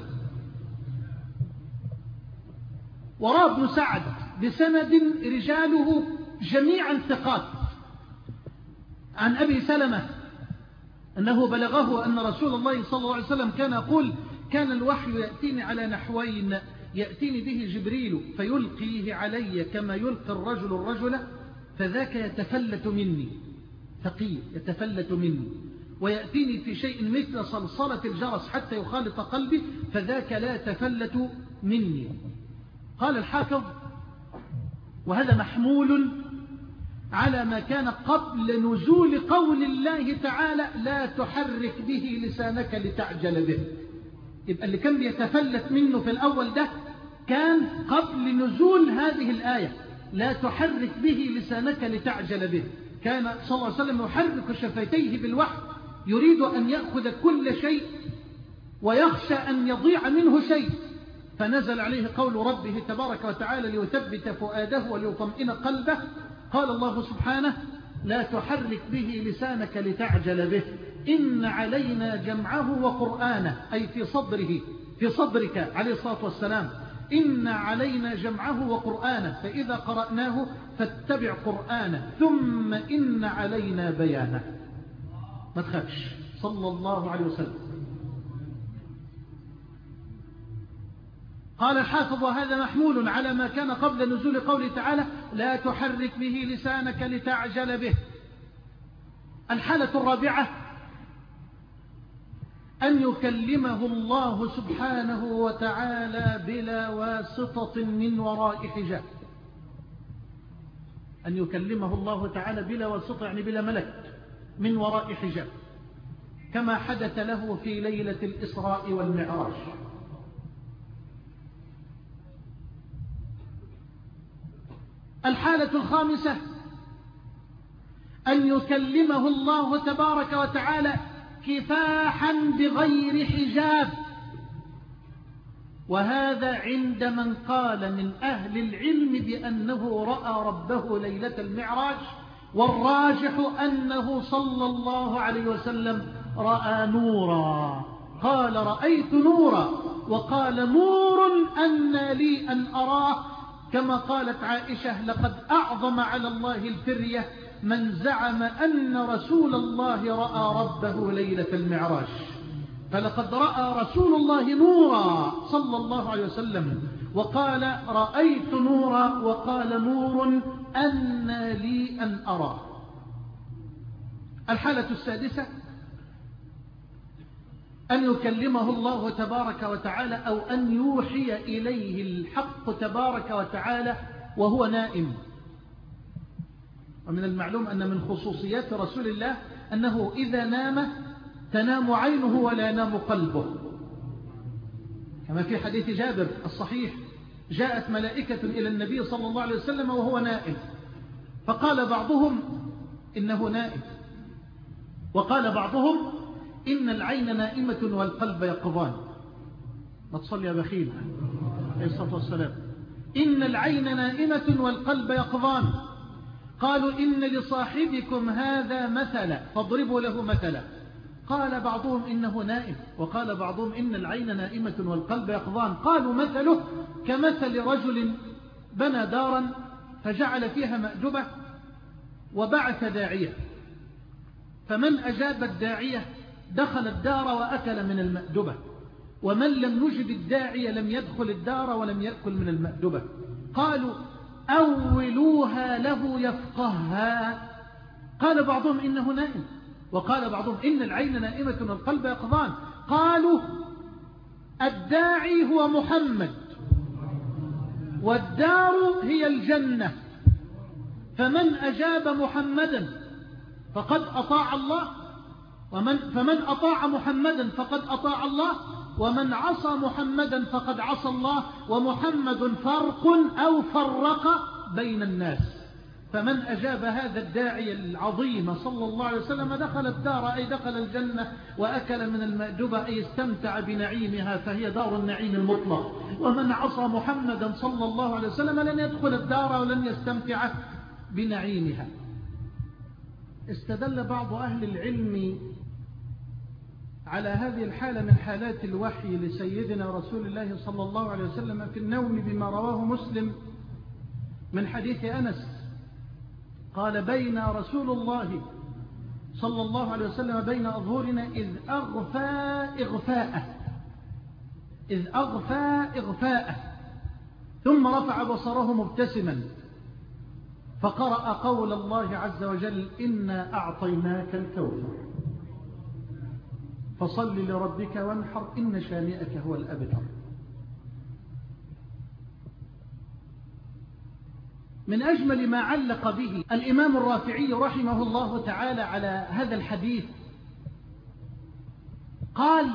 وراى ابن سعد بسند رجاله جميعا ثقات عن أبي سلمة أنه بلغه أن رسول الله صلى الله عليه وسلم كان يقول كان الوحي يأتيني على نحوين، يأتيني به جبريل فيلقيه علي كما يلقي الرجل الرجل فذاك يتفلت مني، ثقيل يتفلت مني، ويأتيني في شيء مثل صلصلة الجرس حتى يخالط قلبي فذاك لا يتفلت مني. قال الحافظ وهذا محمول على ما كان قبل نزول قول الله تعالى لا تحرك به لسانك لتعجل به. يبقى اللي كان بيتفلت منه في الأول ده كان قبل نزول هذه الآية لا تحرك به لسانك لتعجل به. كان صلى الله عليه وسلم يحرك شفتيه بالوحي يريد أن يأخذ كل شيء ويخشى أن يضيع منه شيء، فنزل عليه قول ربه تبارك وتعالى ليثبت فؤاده وليطمئن قلبه. قال الله سبحانه لا تحرك به لسانك لتعجل به إن علينا جمعه وقرآنه، أي في صدره في صدرك عليه الصلاة والسلام. إن علينا جمعه وقرآنه فإذا قرأناه فاتبع قرآنه ثم إن علينا بيانه. ما تخافش صلى الله عليه وسلم. قال الحافظ وهذا محمول على ما كان قبل نزول قوله تعالى لا تحرك به لسانك لتعجل به. الحالة الرابعة أن يكلمه الله سبحانه وتعالى بلا واسطة من وراء حجاب. أن يكلمه الله تعالى بلا واسطة يعني بلا ملك، من وراء حجاب، كما حدث له في ليلة الإسراء والمعراج. الحالة الخامسة أن يكلمه الله تبارك وتعالى كفاحا بغير حجاب، وهذا عند من قال من أهل العلم بأنه رأى ربه ليلة المعراج، والراجح أنه صلى الله عليه وسلم رأى نورا. قال رأيت نورا، وقال نور أن لي أن أراه، كما قالت عائشة لقد أعظم على الله الفرية من زعم أن رسول الله رأى ربه ليلة المعراج. فلقد رأى رسول الله نورا صلى الله عليه وسلم، وقال رأيت نورا، وقال نور أن لي أن أراه. الحالة السادسة أن يكلمه الله تبارك وتعالى أو أن يوحي إليه الحق تبارك وتعالى وهو نائم. ومن المعلوم أن من خصوصيات رسول الله أنه إذا نام تنام عينه ولا ينام قلبه، كما في حديث جابر الصحيح جاءت ملائكة إلى النبي صلى الله عليه وسلم وهو نائم، فقال بعضهم إنه نائم، وقال بعضهم إن العين نائمة والقلب يقظان. ما تصلي يا بخيل عليه الصلاة والسلام. إن العين نائمة والقلب يقظان. قالوا إن لصاحبكم هذا مثلا فاضربوا له مثلا. قال بعضهم إنه نائم، وقال بعضهم إن العين نائمة والقلب يقظان. قالوا مثله كمثل رجل بنى دارا فجعل فيها مأدبة وبعث داعية، فمن أجاب الداعية دخل الدار وأكل من المأدبة، ومن لم يجب الداعية لم يدخل الدار ولم يأكل من المأدبة. قالوا أولوها له يفقهها. قال بعضهم إنه نائم، وقال بعضهم إن العين نائمة والقلب يقظان. قالوا الداعي هو محمد والدار هي الجنة، فمن أجاب محمدا فقد أطاع الله، ومن فمن أطاع محمدا فقد أطاع الله، ومن عصى محمدا فقد عصى الله، ومحمد فرق أو فرق بين الناس. فمن أجاب هذا الداعي العظيم صلى الله عليه وسلم دخل الدار، أي دخل الجنة وأكل من المأدبة، أي استمتع بنعيمها، فهي دار النعيم المطلق. ومن عصى محمدا صلى الله عليه وسلم لن يدخل الدار ولن يستمتع بنعيمها. استدل بعض أهل العلم على هذه الحالة من حالات الوحي لسيدنا رسول الله صلى الله عليه وسلم في النوم بما رواه مسلم من حديث أنس قال بين رسول الله صلى الله عليه وسلم بين أظهرنا إذ أغفى إغفاءه إذ أغفى إغفاءه ثم رفع بصره مبتسما فقرأ قول الله عز وجل إنا أعطيناك الكوثر فصل لربك وانحر إن شانئك هو الأبتر. من أجمل ما علق به الإمام الرافعي رحمه الله تعالى على هذا الحديث قال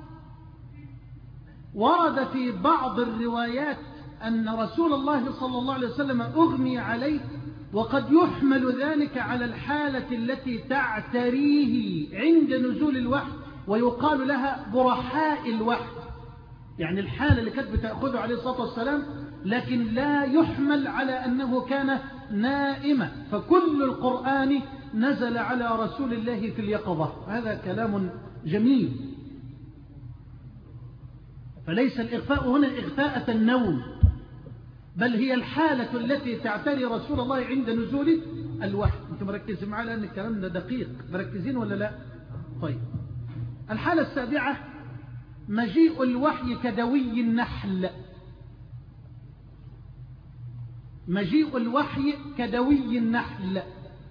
ورد في بعض الروايات أن رسول الله صلى الله عليه وسلم أغمي عليه، وقد يحمل ذلك على الحالة التي تعتريه عند نزول الوحي ويقال لها برحاء الوحي، يعني الحالة اللي كانت بتأخذه عليه الصلاة والسلام، لكن لا يحمل على أنه كان نائما، فكل القرآن نزل على رسول الله في اليقظة. هذا كلام جميل. فليس الإغفاء هنا إغفاءة النوم، بل هي الحالة التي تعتري رسول الله عند نزول الوحي. أنتم مركزين معي لأن الكلام ده دقيق، مركزين ولا لا؟ طيب. الحالة السابعة مجيء الوحي كدوي النحل مجيء الوحي كدوي النحل.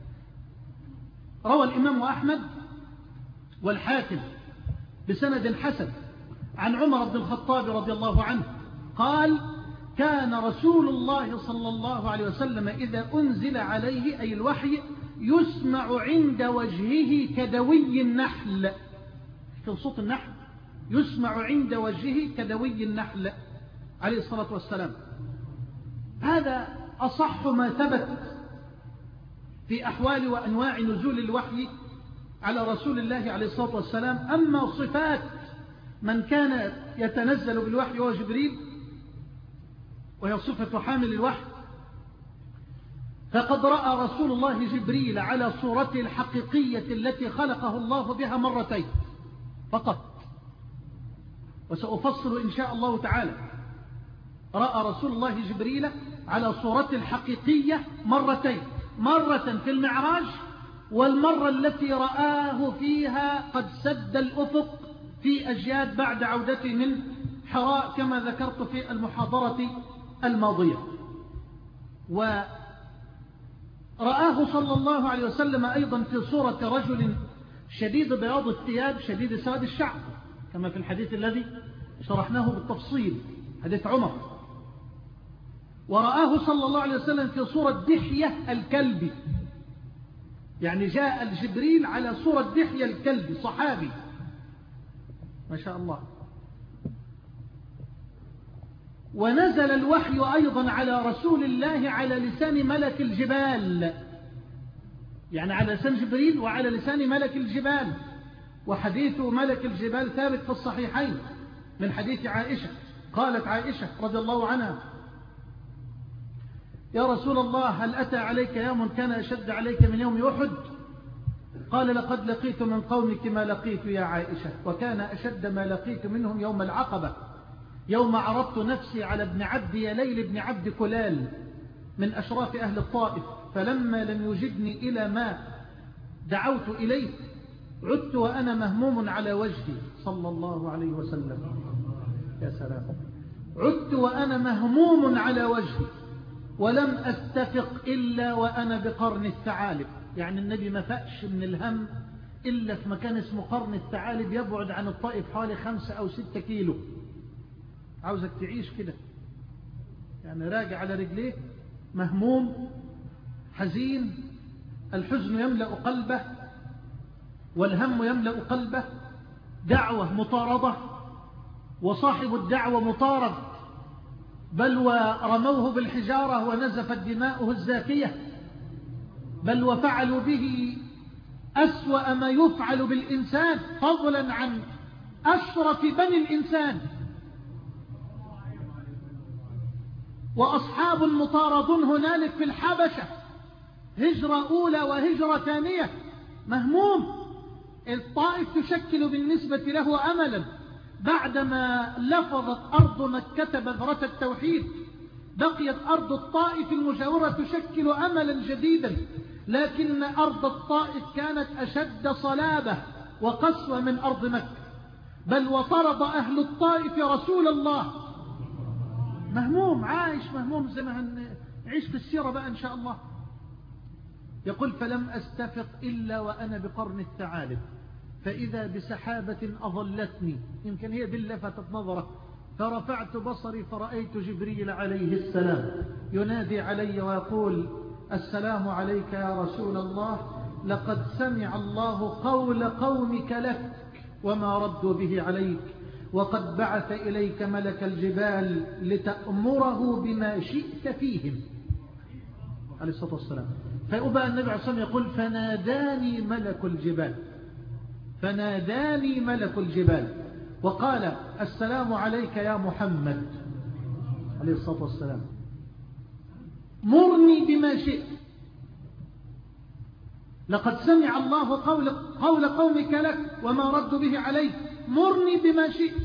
روى الإمام أحمد والحاكم بسند حسن عن عمر بن الخطاب رضي الله عنه قال: كان رسول الله صلى الله عليه وسلم إذا أنزل عليه أي الوحي يسمع عند وجهه كدوي النحل، في صوت النحل، يسمع عند وجهه كدوي النحل عليه الصلاة والسلام. هذا أصح ما ثبت في أحوال وأنواع نزول الوحي على رسول الله عليه الصلاة والسلام. أما صفات من كان يتنزل بالوحي وهو جبريل، وهي صفة حامل الوحي، فقد رأى رسول الله جبريل على صورته الحقيقية التي خلقه الله بها مرتين فقط، وسأفصل إن شاء الله تعالى. رأى رسول الله جبريل على صورته الحقيقية مرتين، مرة في المعراج، والمرة التي رآه فيها قد سد الأفق في أجياد بعد عودته من حراء كما ذكرت في المحاضرة الماضية. ورآه صلى الله عليه وسلم أيضا في صورة رجل شديد بياض الثياب شديد سواد الشعر كما في الحديث الذي شرحناه بالتفصيل، حديث عمر. ورآه صلى الله عليه وسلم في صورة دحية الكلب، يعني جاء الجبريل على صورة دحية الكلب، صحابي ما شاء الله. ونزل الوحي أيضا على رسول الله على لسان ملك الجبال، يعني على لسان جبريل وعلى لسان ملك الجبال. وحديث ملك الجبال ثابت في الصحيحين من حديث عائشة. قالت عائشة رضي الله عنها: يا رسول الله هل أتى عليك يوم كان أشد عليك من يوم أحد؟ قال: لقد لقيت من قومك ما لقيت يا عائشة، وكان أشد ما لقيت منهم يوم العقبة، يوم عرضت نفسي على ابن عبد يليل ابن عبد كلال من أشراف أهل الطائف، فلما لم يجدني إلى ما دعوت إليه عدت وأنا مهموم على وجهي صلى الله عليه وسلم. يا سلام. عدت وأنا مهموم على وجهي ولم أستفق إلا وأنا بقرن الثعالب، يعني النبي ما فأش من الهم إلا في مكان اسمه قرن الثعالب، يبعد عن الطائف حوالي خمسة أو ستة كيلو. عاوزك تعيش كده، يعني راجع على رجليه مهموم حزين، الحزن يملأ قلبه والهم يملأ قلبه، دعوة مطاردة وصاحب الدعوة مطارد، بل ورموه بالحجارة ونزفت دماؤه الزاكية، بل وفعلوا به أسوأ ما يفعل بالإنسان، فضلا عن أشرف بني الإنسان. وأصحاب المطاردون هنالك في الحبشة، هجرة أولى وهجرة ثانية، مهموم. الطائف تشكل بالنسبة له أملا بعدما لفظت أرض مكة بذرة التوحيد، بقيت أرض الطائف المجاورة تشكل أملا جديدا، لكن أرض الطائف كانت أشد صلابة وقسوة من أرض مكة، بل وطرد أهل الطائف رسول الله. مهموم عايش مهموم زي ما هنعيش في السيرة بقى إن شاء الله. يقول: فلم أستفق إلا وأنا بقرن الثعالب، فإذا بسحابة أظلتني، يمكن هي دي اللي لفتت نظره، فرفعت بصري فرأيت جبريل عليه السلام ينادي علي ويقول: السلام عليك يا رسول الله، لقد سمع الله قول قومك لك وما ردوا به عليك، وقد بعث إليك ملك الجبال لتأمره بما شئت فيهم عليه الصلاة والسلام. فأبى النبي عليه الصلاة والسلام يقول: فناداني ملك الجبال، فناداني ملك الجبال وقال: السلام عليك يا محمد عليه الصلاة والسلام، مرني بما شئت، لقد سمع الله قول, قول قومك لك وما ردوا به عليك، مرني بما شئت.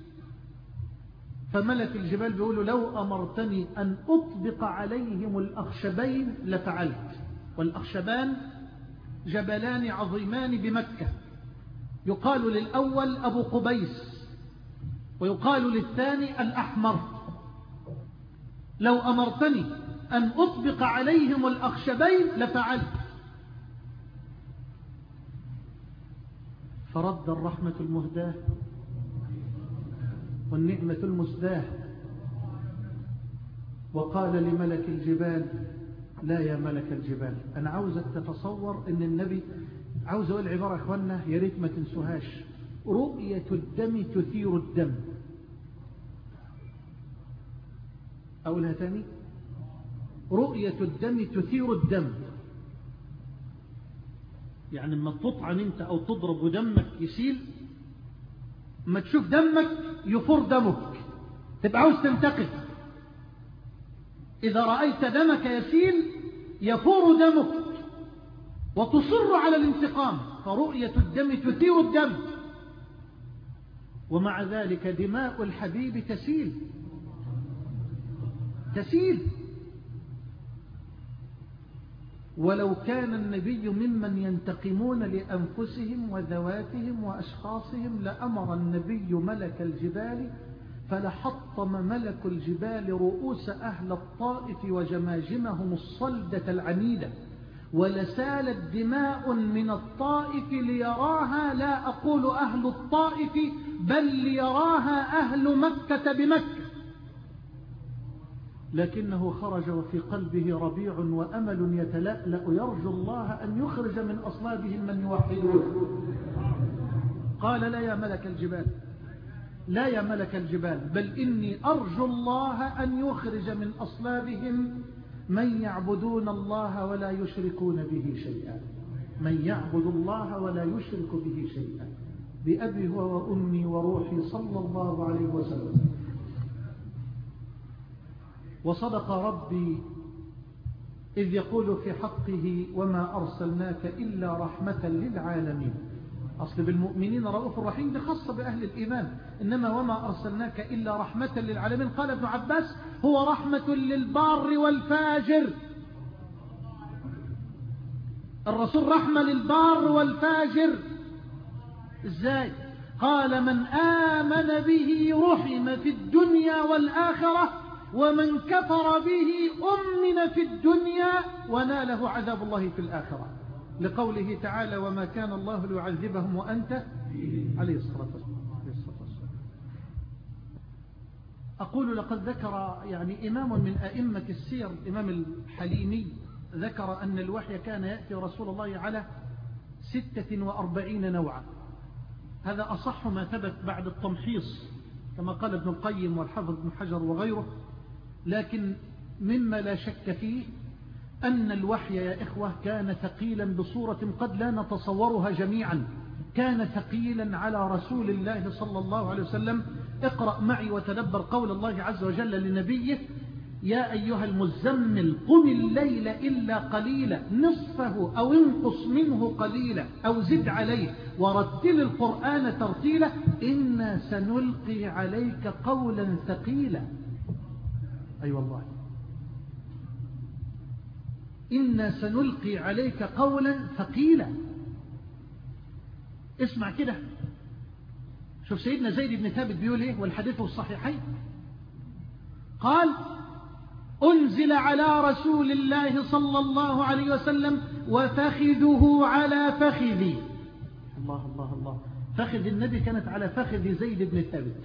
فملك الجبال بيقول: لو أمرتني أن أطبق عليهم الأخشبين لفعلت. والأخشبان جبلان عظيمان بمكة، يقال للأول أبو قبيس ويقال للثاني الأحمر. لو أمرتني أن أطبق عليهم الأخشبين لفعلت. فرد الرحمة المهداة والنعمة المسداة وقال لملك الجبال: لا يا ملك الجبال، أنا عاوزك تتصور أن النبي عاوز أقول عبارة أخوانا يا ريت ما تنسوهاش: رؤية الدم تثير الدم. أقولها تاني: رؤية الدم تثير الدم. يعني لما تطعن انت أو تضرب ودمك يسيل، ما تشوف دمك يفور دمك تبقى عاوز تنتقم. إذا رأيت دمك يسيل يفور دمك وتصر على الانتقام، فرؤية الدم تثير الدم. ومع ذلك دماء الحبيب تسيل تسيل. ولو كان النبي ممن ينتقمون لأنفسهم وذواتهم وأشخاصهم لأمر النبي ملك الجبال فلحطم ملك الجبال رؤوس أهل الطائف وجماجمهم الصلدة العنيدة، ولسالت دماء من الطائف ليراها، لا أقول أهل الطائف بل ليراها أهل مكة بمكة. لكنه خرج وفي قلبه ربيع وأمل يتلألأ يرجو الله أن يخرج من أصلابهم من يوحدون. قال: لا يا ملك الجبال، لا يا ملك الجبال، بل إني أرجو الله أن يخرج من أصلابهم من يعبدون الله ولا يشركون به شيئا. من يعبد الله ولا يشرك به شيئا. بأبي هو وأمي وروحي صلى الله عليه وسلم. وصدق ربي إذ يقول في حقه: وما أرسلناك إلا رحمة للعالمين. أصل بالمؤمنين رؤوف رحيم، دي خاصة بأهل الإيمان، إنما وما أرسلناك إلا رحمة للعالمين. قال ابن عباس: هو رحمة للبار والفاجر. الرسول رحمة للبار والفاجر. إزاي؟ قال: من آمن به رحم في الدنيا والآخرة، ومن كفر به أمن في الدنيا وناله عذاب الله في الآخرة، لقوله تعالى: وما كان الله ليعذبهم وأنت عليه الصلاة والسلام. أقول: لقد ذكر يعني إمام من أئمة السير، الإمام الحليمي، ذكر أن الوحي كان يأتي رسول الله على ستة وأربعين نوعا. هذا أصح ما ثبت بعد التمحيص كما قال ابن القيم والحافظ ابن حجر وغيره. لكن مما لا شك فيه أن الوحي يا إخوة كان ثقيلا بصورة قد لا نتصورها جميعا. كان ثقيلا على رسول الله صلى الله عليه وسلم. اقرأ معي وتدبر قول الله عز وجل لنبيه: يا أيها المزمل قم الليل إلا قليلا نصفه أو انقص منه قليلا أو زد عليه ورتل القرآن ترتيلا إنا سنلقي عليك قولا ثقيلا. أي أيوة والله، إنا سنلقي عليك قولا ثقيلا. اسمع كده، شوف سيدنا زيد بن ثابت بيقول ايه، والحديث في الصحيحين، قال: أنزل على رسول الله صلى الله عليه وسلم وفخذه على فخذي. الله الله الله، فخذ النبي كانت على فخذ زيد بن ثابت.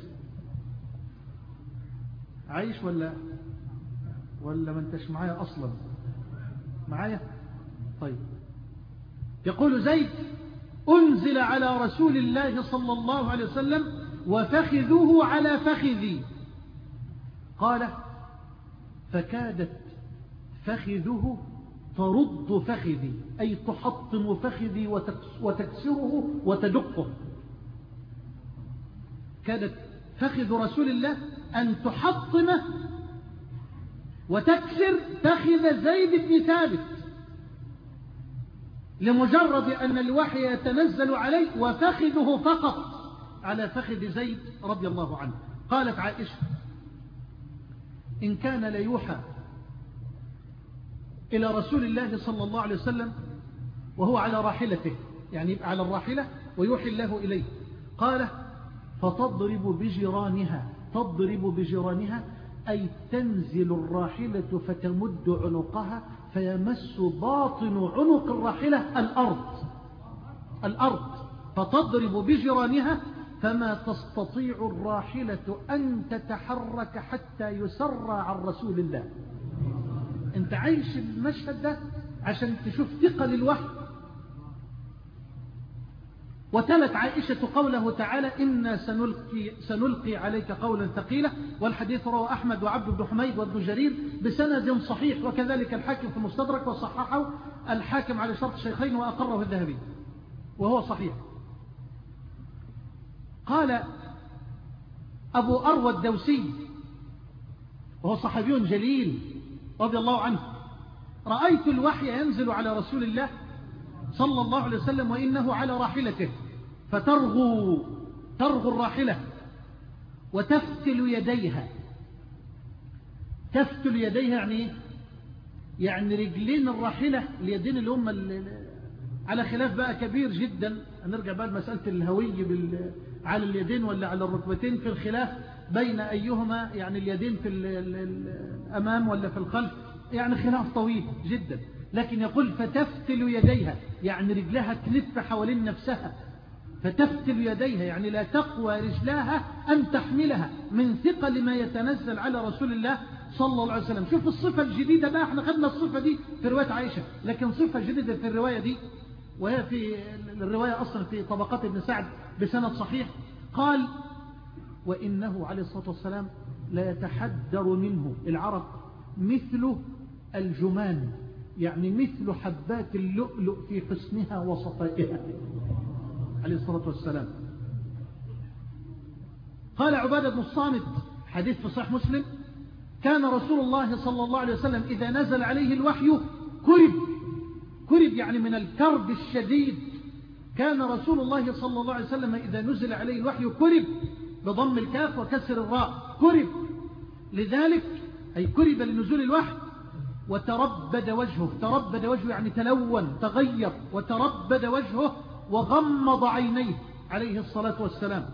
عايش ولا ولا ما انتش معايا أصلا؟ معايا؟ طيب. يقول زيد: أنزل على رسول الله صلى الله عليه وسلم وفخذه على فخذي. قال: فكادت فخذه ترد فخذي، أي تحطم فخذي وتكسره وتدقه. كادت فخذ رسول الله أن تحطمه وتكسر فخذ زيد بن ثابت، لمجرد أن الوحي يتنزل عليه وفخذه فقط على فخذ زيد رضي الله عنه. قالت عائشة: إن كان ليوحى إلى رسول الله صلى الله عليه وسلم وهو على راحلته، يعني يبقى على الراحلة ويوحي الله إليه، قال: فتضرب بجيرانها، تضرب بجيرانها أي تنزل الراحلة فتمد عنقها فيمس باطن عنق الراحلة الأرض الأرض فتضرب بجرانها فما تستطيع الراحلة أن تتحرك حتى يسرى عن رسول الله. انت عايش المشهد ده عشان تشوف ثقل الوحي. وتلت عائشة قوله تعالى إنا سنلقي, سنلقي عليك قولا ثقيلا، والحديث رواه أحمد وعبد بن حميد وابن جرير بسند صحيح، وكذلك الحاكم في المستدرك وصححه الحاكم على شرط الشيخين وأقره الذهبي وهو صحيح. قال أبو أروى الدوسي وهو صحابي جليل رضي الله عنه: رأيت الوحي ينزل على رسول الله صلى الله عليه وسلم وإنه على راحلته فترغو ترغو الراحلة وتفتل يديها. تفتل يديها يعني يعني رجلين الراحلة، اليدين اللي هم على خلاف بقى كبير جدا. هنرجع بقى لمسألة الهوي بال... على اليدين ولا على الركبتين، في الخلاف بين أيهما، يعني اليدين في الأمام ولا في الخلف، يعني خلاف طويل جدا. لكن يقول فتفتل يديها يعني رجلها تلف حوالين نفسها، فتفتل يديها يعني لا تقوى رجلاها أن تحملها من ثقل ما يتنزل على رسول الله صلى الله عليه وسلم. شوف الصفة الجديدة بقى، احنا خدنا الصفة دي في رواية عائشة، لكن صفة جديدة في الرواية دي، وهي في الرواية أصلا في طبقات ابن سعد بسند صحيح. قال: وإنه عليه الصلاة والسلام لا يتحدر منه العرب مثل الجمان، يعني مثل حبات اللؤلؤ في حسنها وصفائها عليه الصلاة والسلام. قال عبادة بن الصامت، حديث في صحيح مسلم: كان رسول الله صلى الله عليه وسلم إذا نزل عليه الوحي كرب كرب يعني من الكرب الشديد. كان رسول الله صلى الله عليه وسلم إذا نزل عليه الوحي كرب بضم الكاف وكسر الراء، كرب. لذلك أي كرب لنزول الوحي. وتربد وجهه، تربد وجهه يعني تلون تغير، وتربد وجهه وغمض عينيه عليه الصلاة والسلام.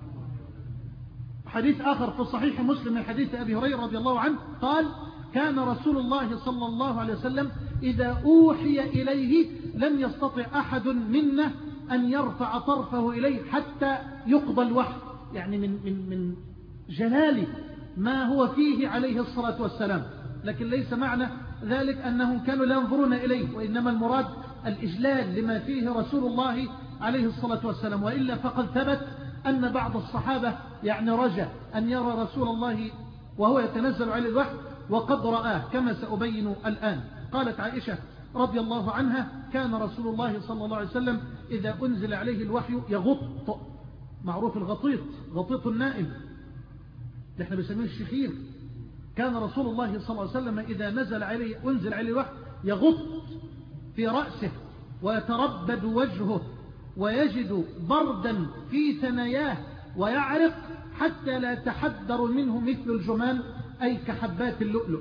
حديث آخر في صحيح مسلم من حديث أبي هريرة رضي الله عنه قال: كان رسول الله صلى الله عليه وسلم إذا أوحي إليه لم يستطع أحد منا أن يرفع طرفه إليه حتى يقضى الوحي، يعني من, من, من جلال ما هو فيه عليه الصلاة والسلام. لكن ليس معنى ذلك أنهم كانوا لا ينظرون إليه، وإنما المراد الإجلال لما فيه رسول الله عليه الصلاة والسلام. وإلا فقد ثبت أن بعض الصحابة يعني رجى أن يرى رسول الله وهو يتنزل عليه الوحي وقد رآه، كما سأبين الآن. قالت عائشة رضي الله عنها: كان رسول الله صلى الله عليه وسلم إذا أنزل عليه الوحي يغط، معروف الغطيط، غطيط النائم اللي احنا بنسميه الشخير. كان رسول الله صلى الله عليه وسلم إذا نزل عليه أنزل عليه الوحي يغط في رأسه ويتربد وجهه ويجد بردا في ثناياه ويعرق حتى لا يتحدر منه مثل الجمان، أي كحبات اللؤلؤ.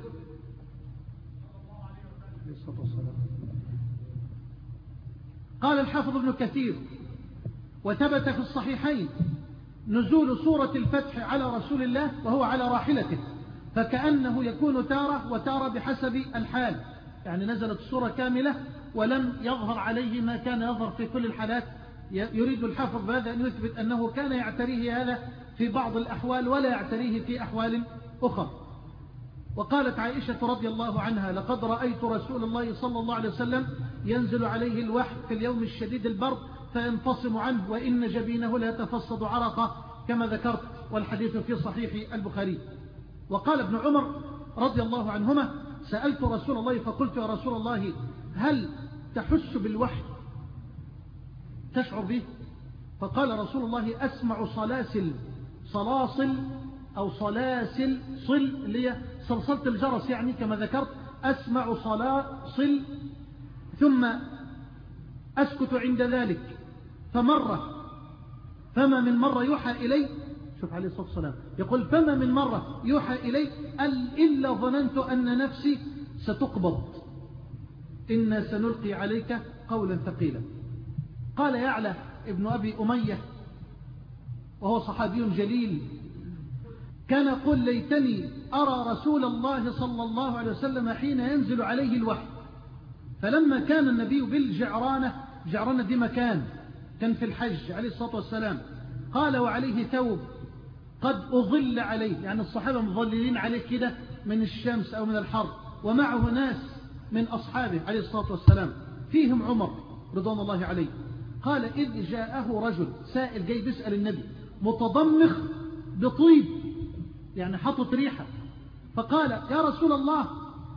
قال الحافظ ابن كثير: وثبت في الصحيحين نزول سورة الفتح على رسول الله وهو على راحلته، فكأنه يكون تارة وتارة بحسب الحال، يعني نزلت السورة كاملة ولم يظهر عليه ما كان يظهر في كل الحالات. يريد الحافظ بهذا أن يثبت أنه كان يعتريه هذا في بعض الأحوال ولا يعتريه في أحوال أخرى. وقالت عائشة رضي الله عنها: لقد رأيت رسول الله صلى الله عليه وسلم ينزل عليه الوحي في اليوم الشديد البرد فينفصم عنه وإن جبينه لا يتفصد عرقا كما ذكرت، والحديث في صحيح البخاري. وقال ابن عمر رضي الله عنهما: سألت رسول الله فقلت: يا رسول الله هل تحس بالوحي، تشعر به؟ فقال رسول الله: أسمع صلاسل صلاصل أو صلاسل صل اللي هي صلصلة الجرس، يعني كما ذكرت أسمع صلاصل ثم أسكت عند ذلك، فمرة فما من مرة يوحى إلي، شوف عليه الصلاة والسلام يقول: فما من مرة يوحى إلي إلا ظننت أن نفسي ستقبض، إنا سنلقي عليك قولا ثقيلا. قال يعلى ابن أبي أمية وهو صحابي جليل: كان يقول ليتني أرى رسول الله صلى الله عليه وسلم حين ينزل عليه الوحي. فلما كان النبي بالجعرانة، جعرانة دي مكان كان في الحج عليه الصلاة والسلام، قال وعليه ثوب قد أظل عليه، يعني الصحابة مظللين عليه كده من الشمس أو من الحر، ومعه ناس من أصحابه عليه الصلاة والسلام فيهم عمر رضوان الله عليه. قال إذ جاءه رجل سائل جاي بيسأل النبي متضمخ بطيب، يعني حطت ريحة، فقال يا رسول الله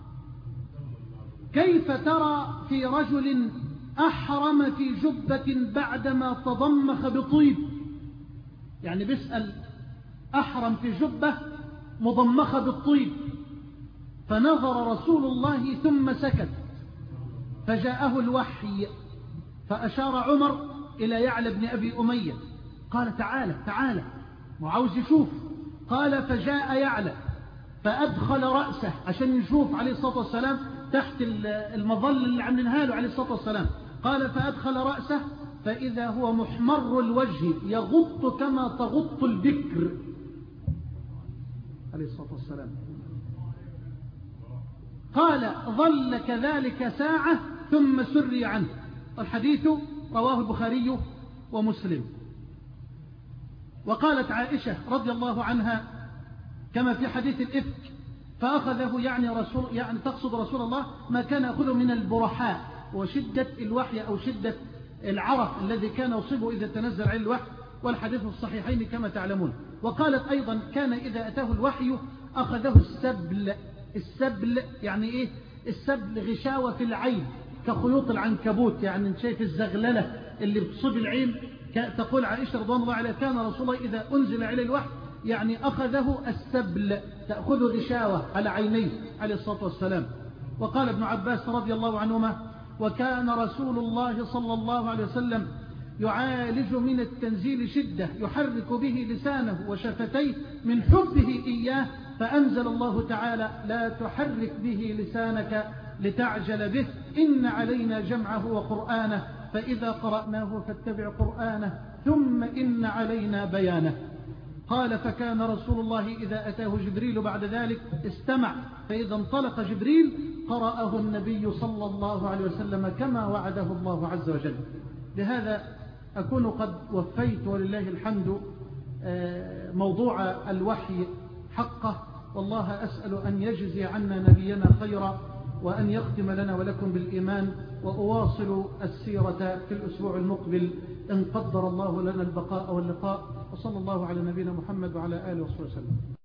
كيف ترى في رجل أحرم في جبة بعدما تضمخ بطيب؟ يعني بيسأل أحرم في جبة مضمخة بالطيب. فنظر رسول الله ثم سكت، فجاءه الوحي فأشار عمر إلى يعلى بن أبي أمية، قال تعالى تعالى وعاوز يشوف. قال فجاء يعلى فأدخل رأسه عشان يشوف عليه الصلاة والسلام تحت المظل اللي عاملينها له عليه الصلاة والسلام. قال فأدخل رأسه فإذا هو محمر الوجه يغط كما تغط البكر عليه الصلاة والسلام. قال ظل كذلك ساعة ثم سري عنه. الحديث رواه البخاري ومسلم. وقالت عائشة رضي الله عنها كما في حديث الإفك فأخذه يعني رسول يعني تقصد رسول الله ما كان يأخذه من البرحاء وشدة الوحي أو شدة العرف الذي كان يصيبه إذا تنزل عليه الوحي، والحديث الصحيحين كما تعلمون. وقالت أيضا كان إذا أتاه الوحي أخذه السبل. السبل يعني إيه؟ السبل غشاوة في العين كخيوط العنكبوت، يعني شايف الزغللة اللي بتصيب العين. تقول عائشة رضوان الله عليها كان رسول الله إذا أنزل عليه الوحي يعني أخذه السبل تأخذ غشاوة على عينيه عليه الصلاة والسلام. وقال ابن عباس رضي الله عنهما وكان رسول الله صلى الله عليه وسلم يعالج من التنزيل شدة يحرك به لسانه وشفتيه من حبه إياه، فأنزل الله تعالى لا تحرك به لسانك لتعجل به إن علينا جمعه وقرآنه فإذا قرأناه فاتبع قرآنه ثم إن علينا بيانه. قال فكان رسول الله إذا أتاه جبريل بعد ذلك استمع، فإذا انطلق جبريل قرأه النبي صلى الله عليه وسلم كما وعده الله عز وجل. لهذا أكون قد وفيت ولله الحمد موضوع الوحي حقه، والله أسأل أن يجزي عنا نبينا خيرا وأن يختم لنا ولكم بالإيمان، وأواصل السيرة في الأسبوع المقبل إن قدر الله لنا البقاء واللقاء. وصلى الله على نبينا محمد وعلى آله وصحبه وسلم.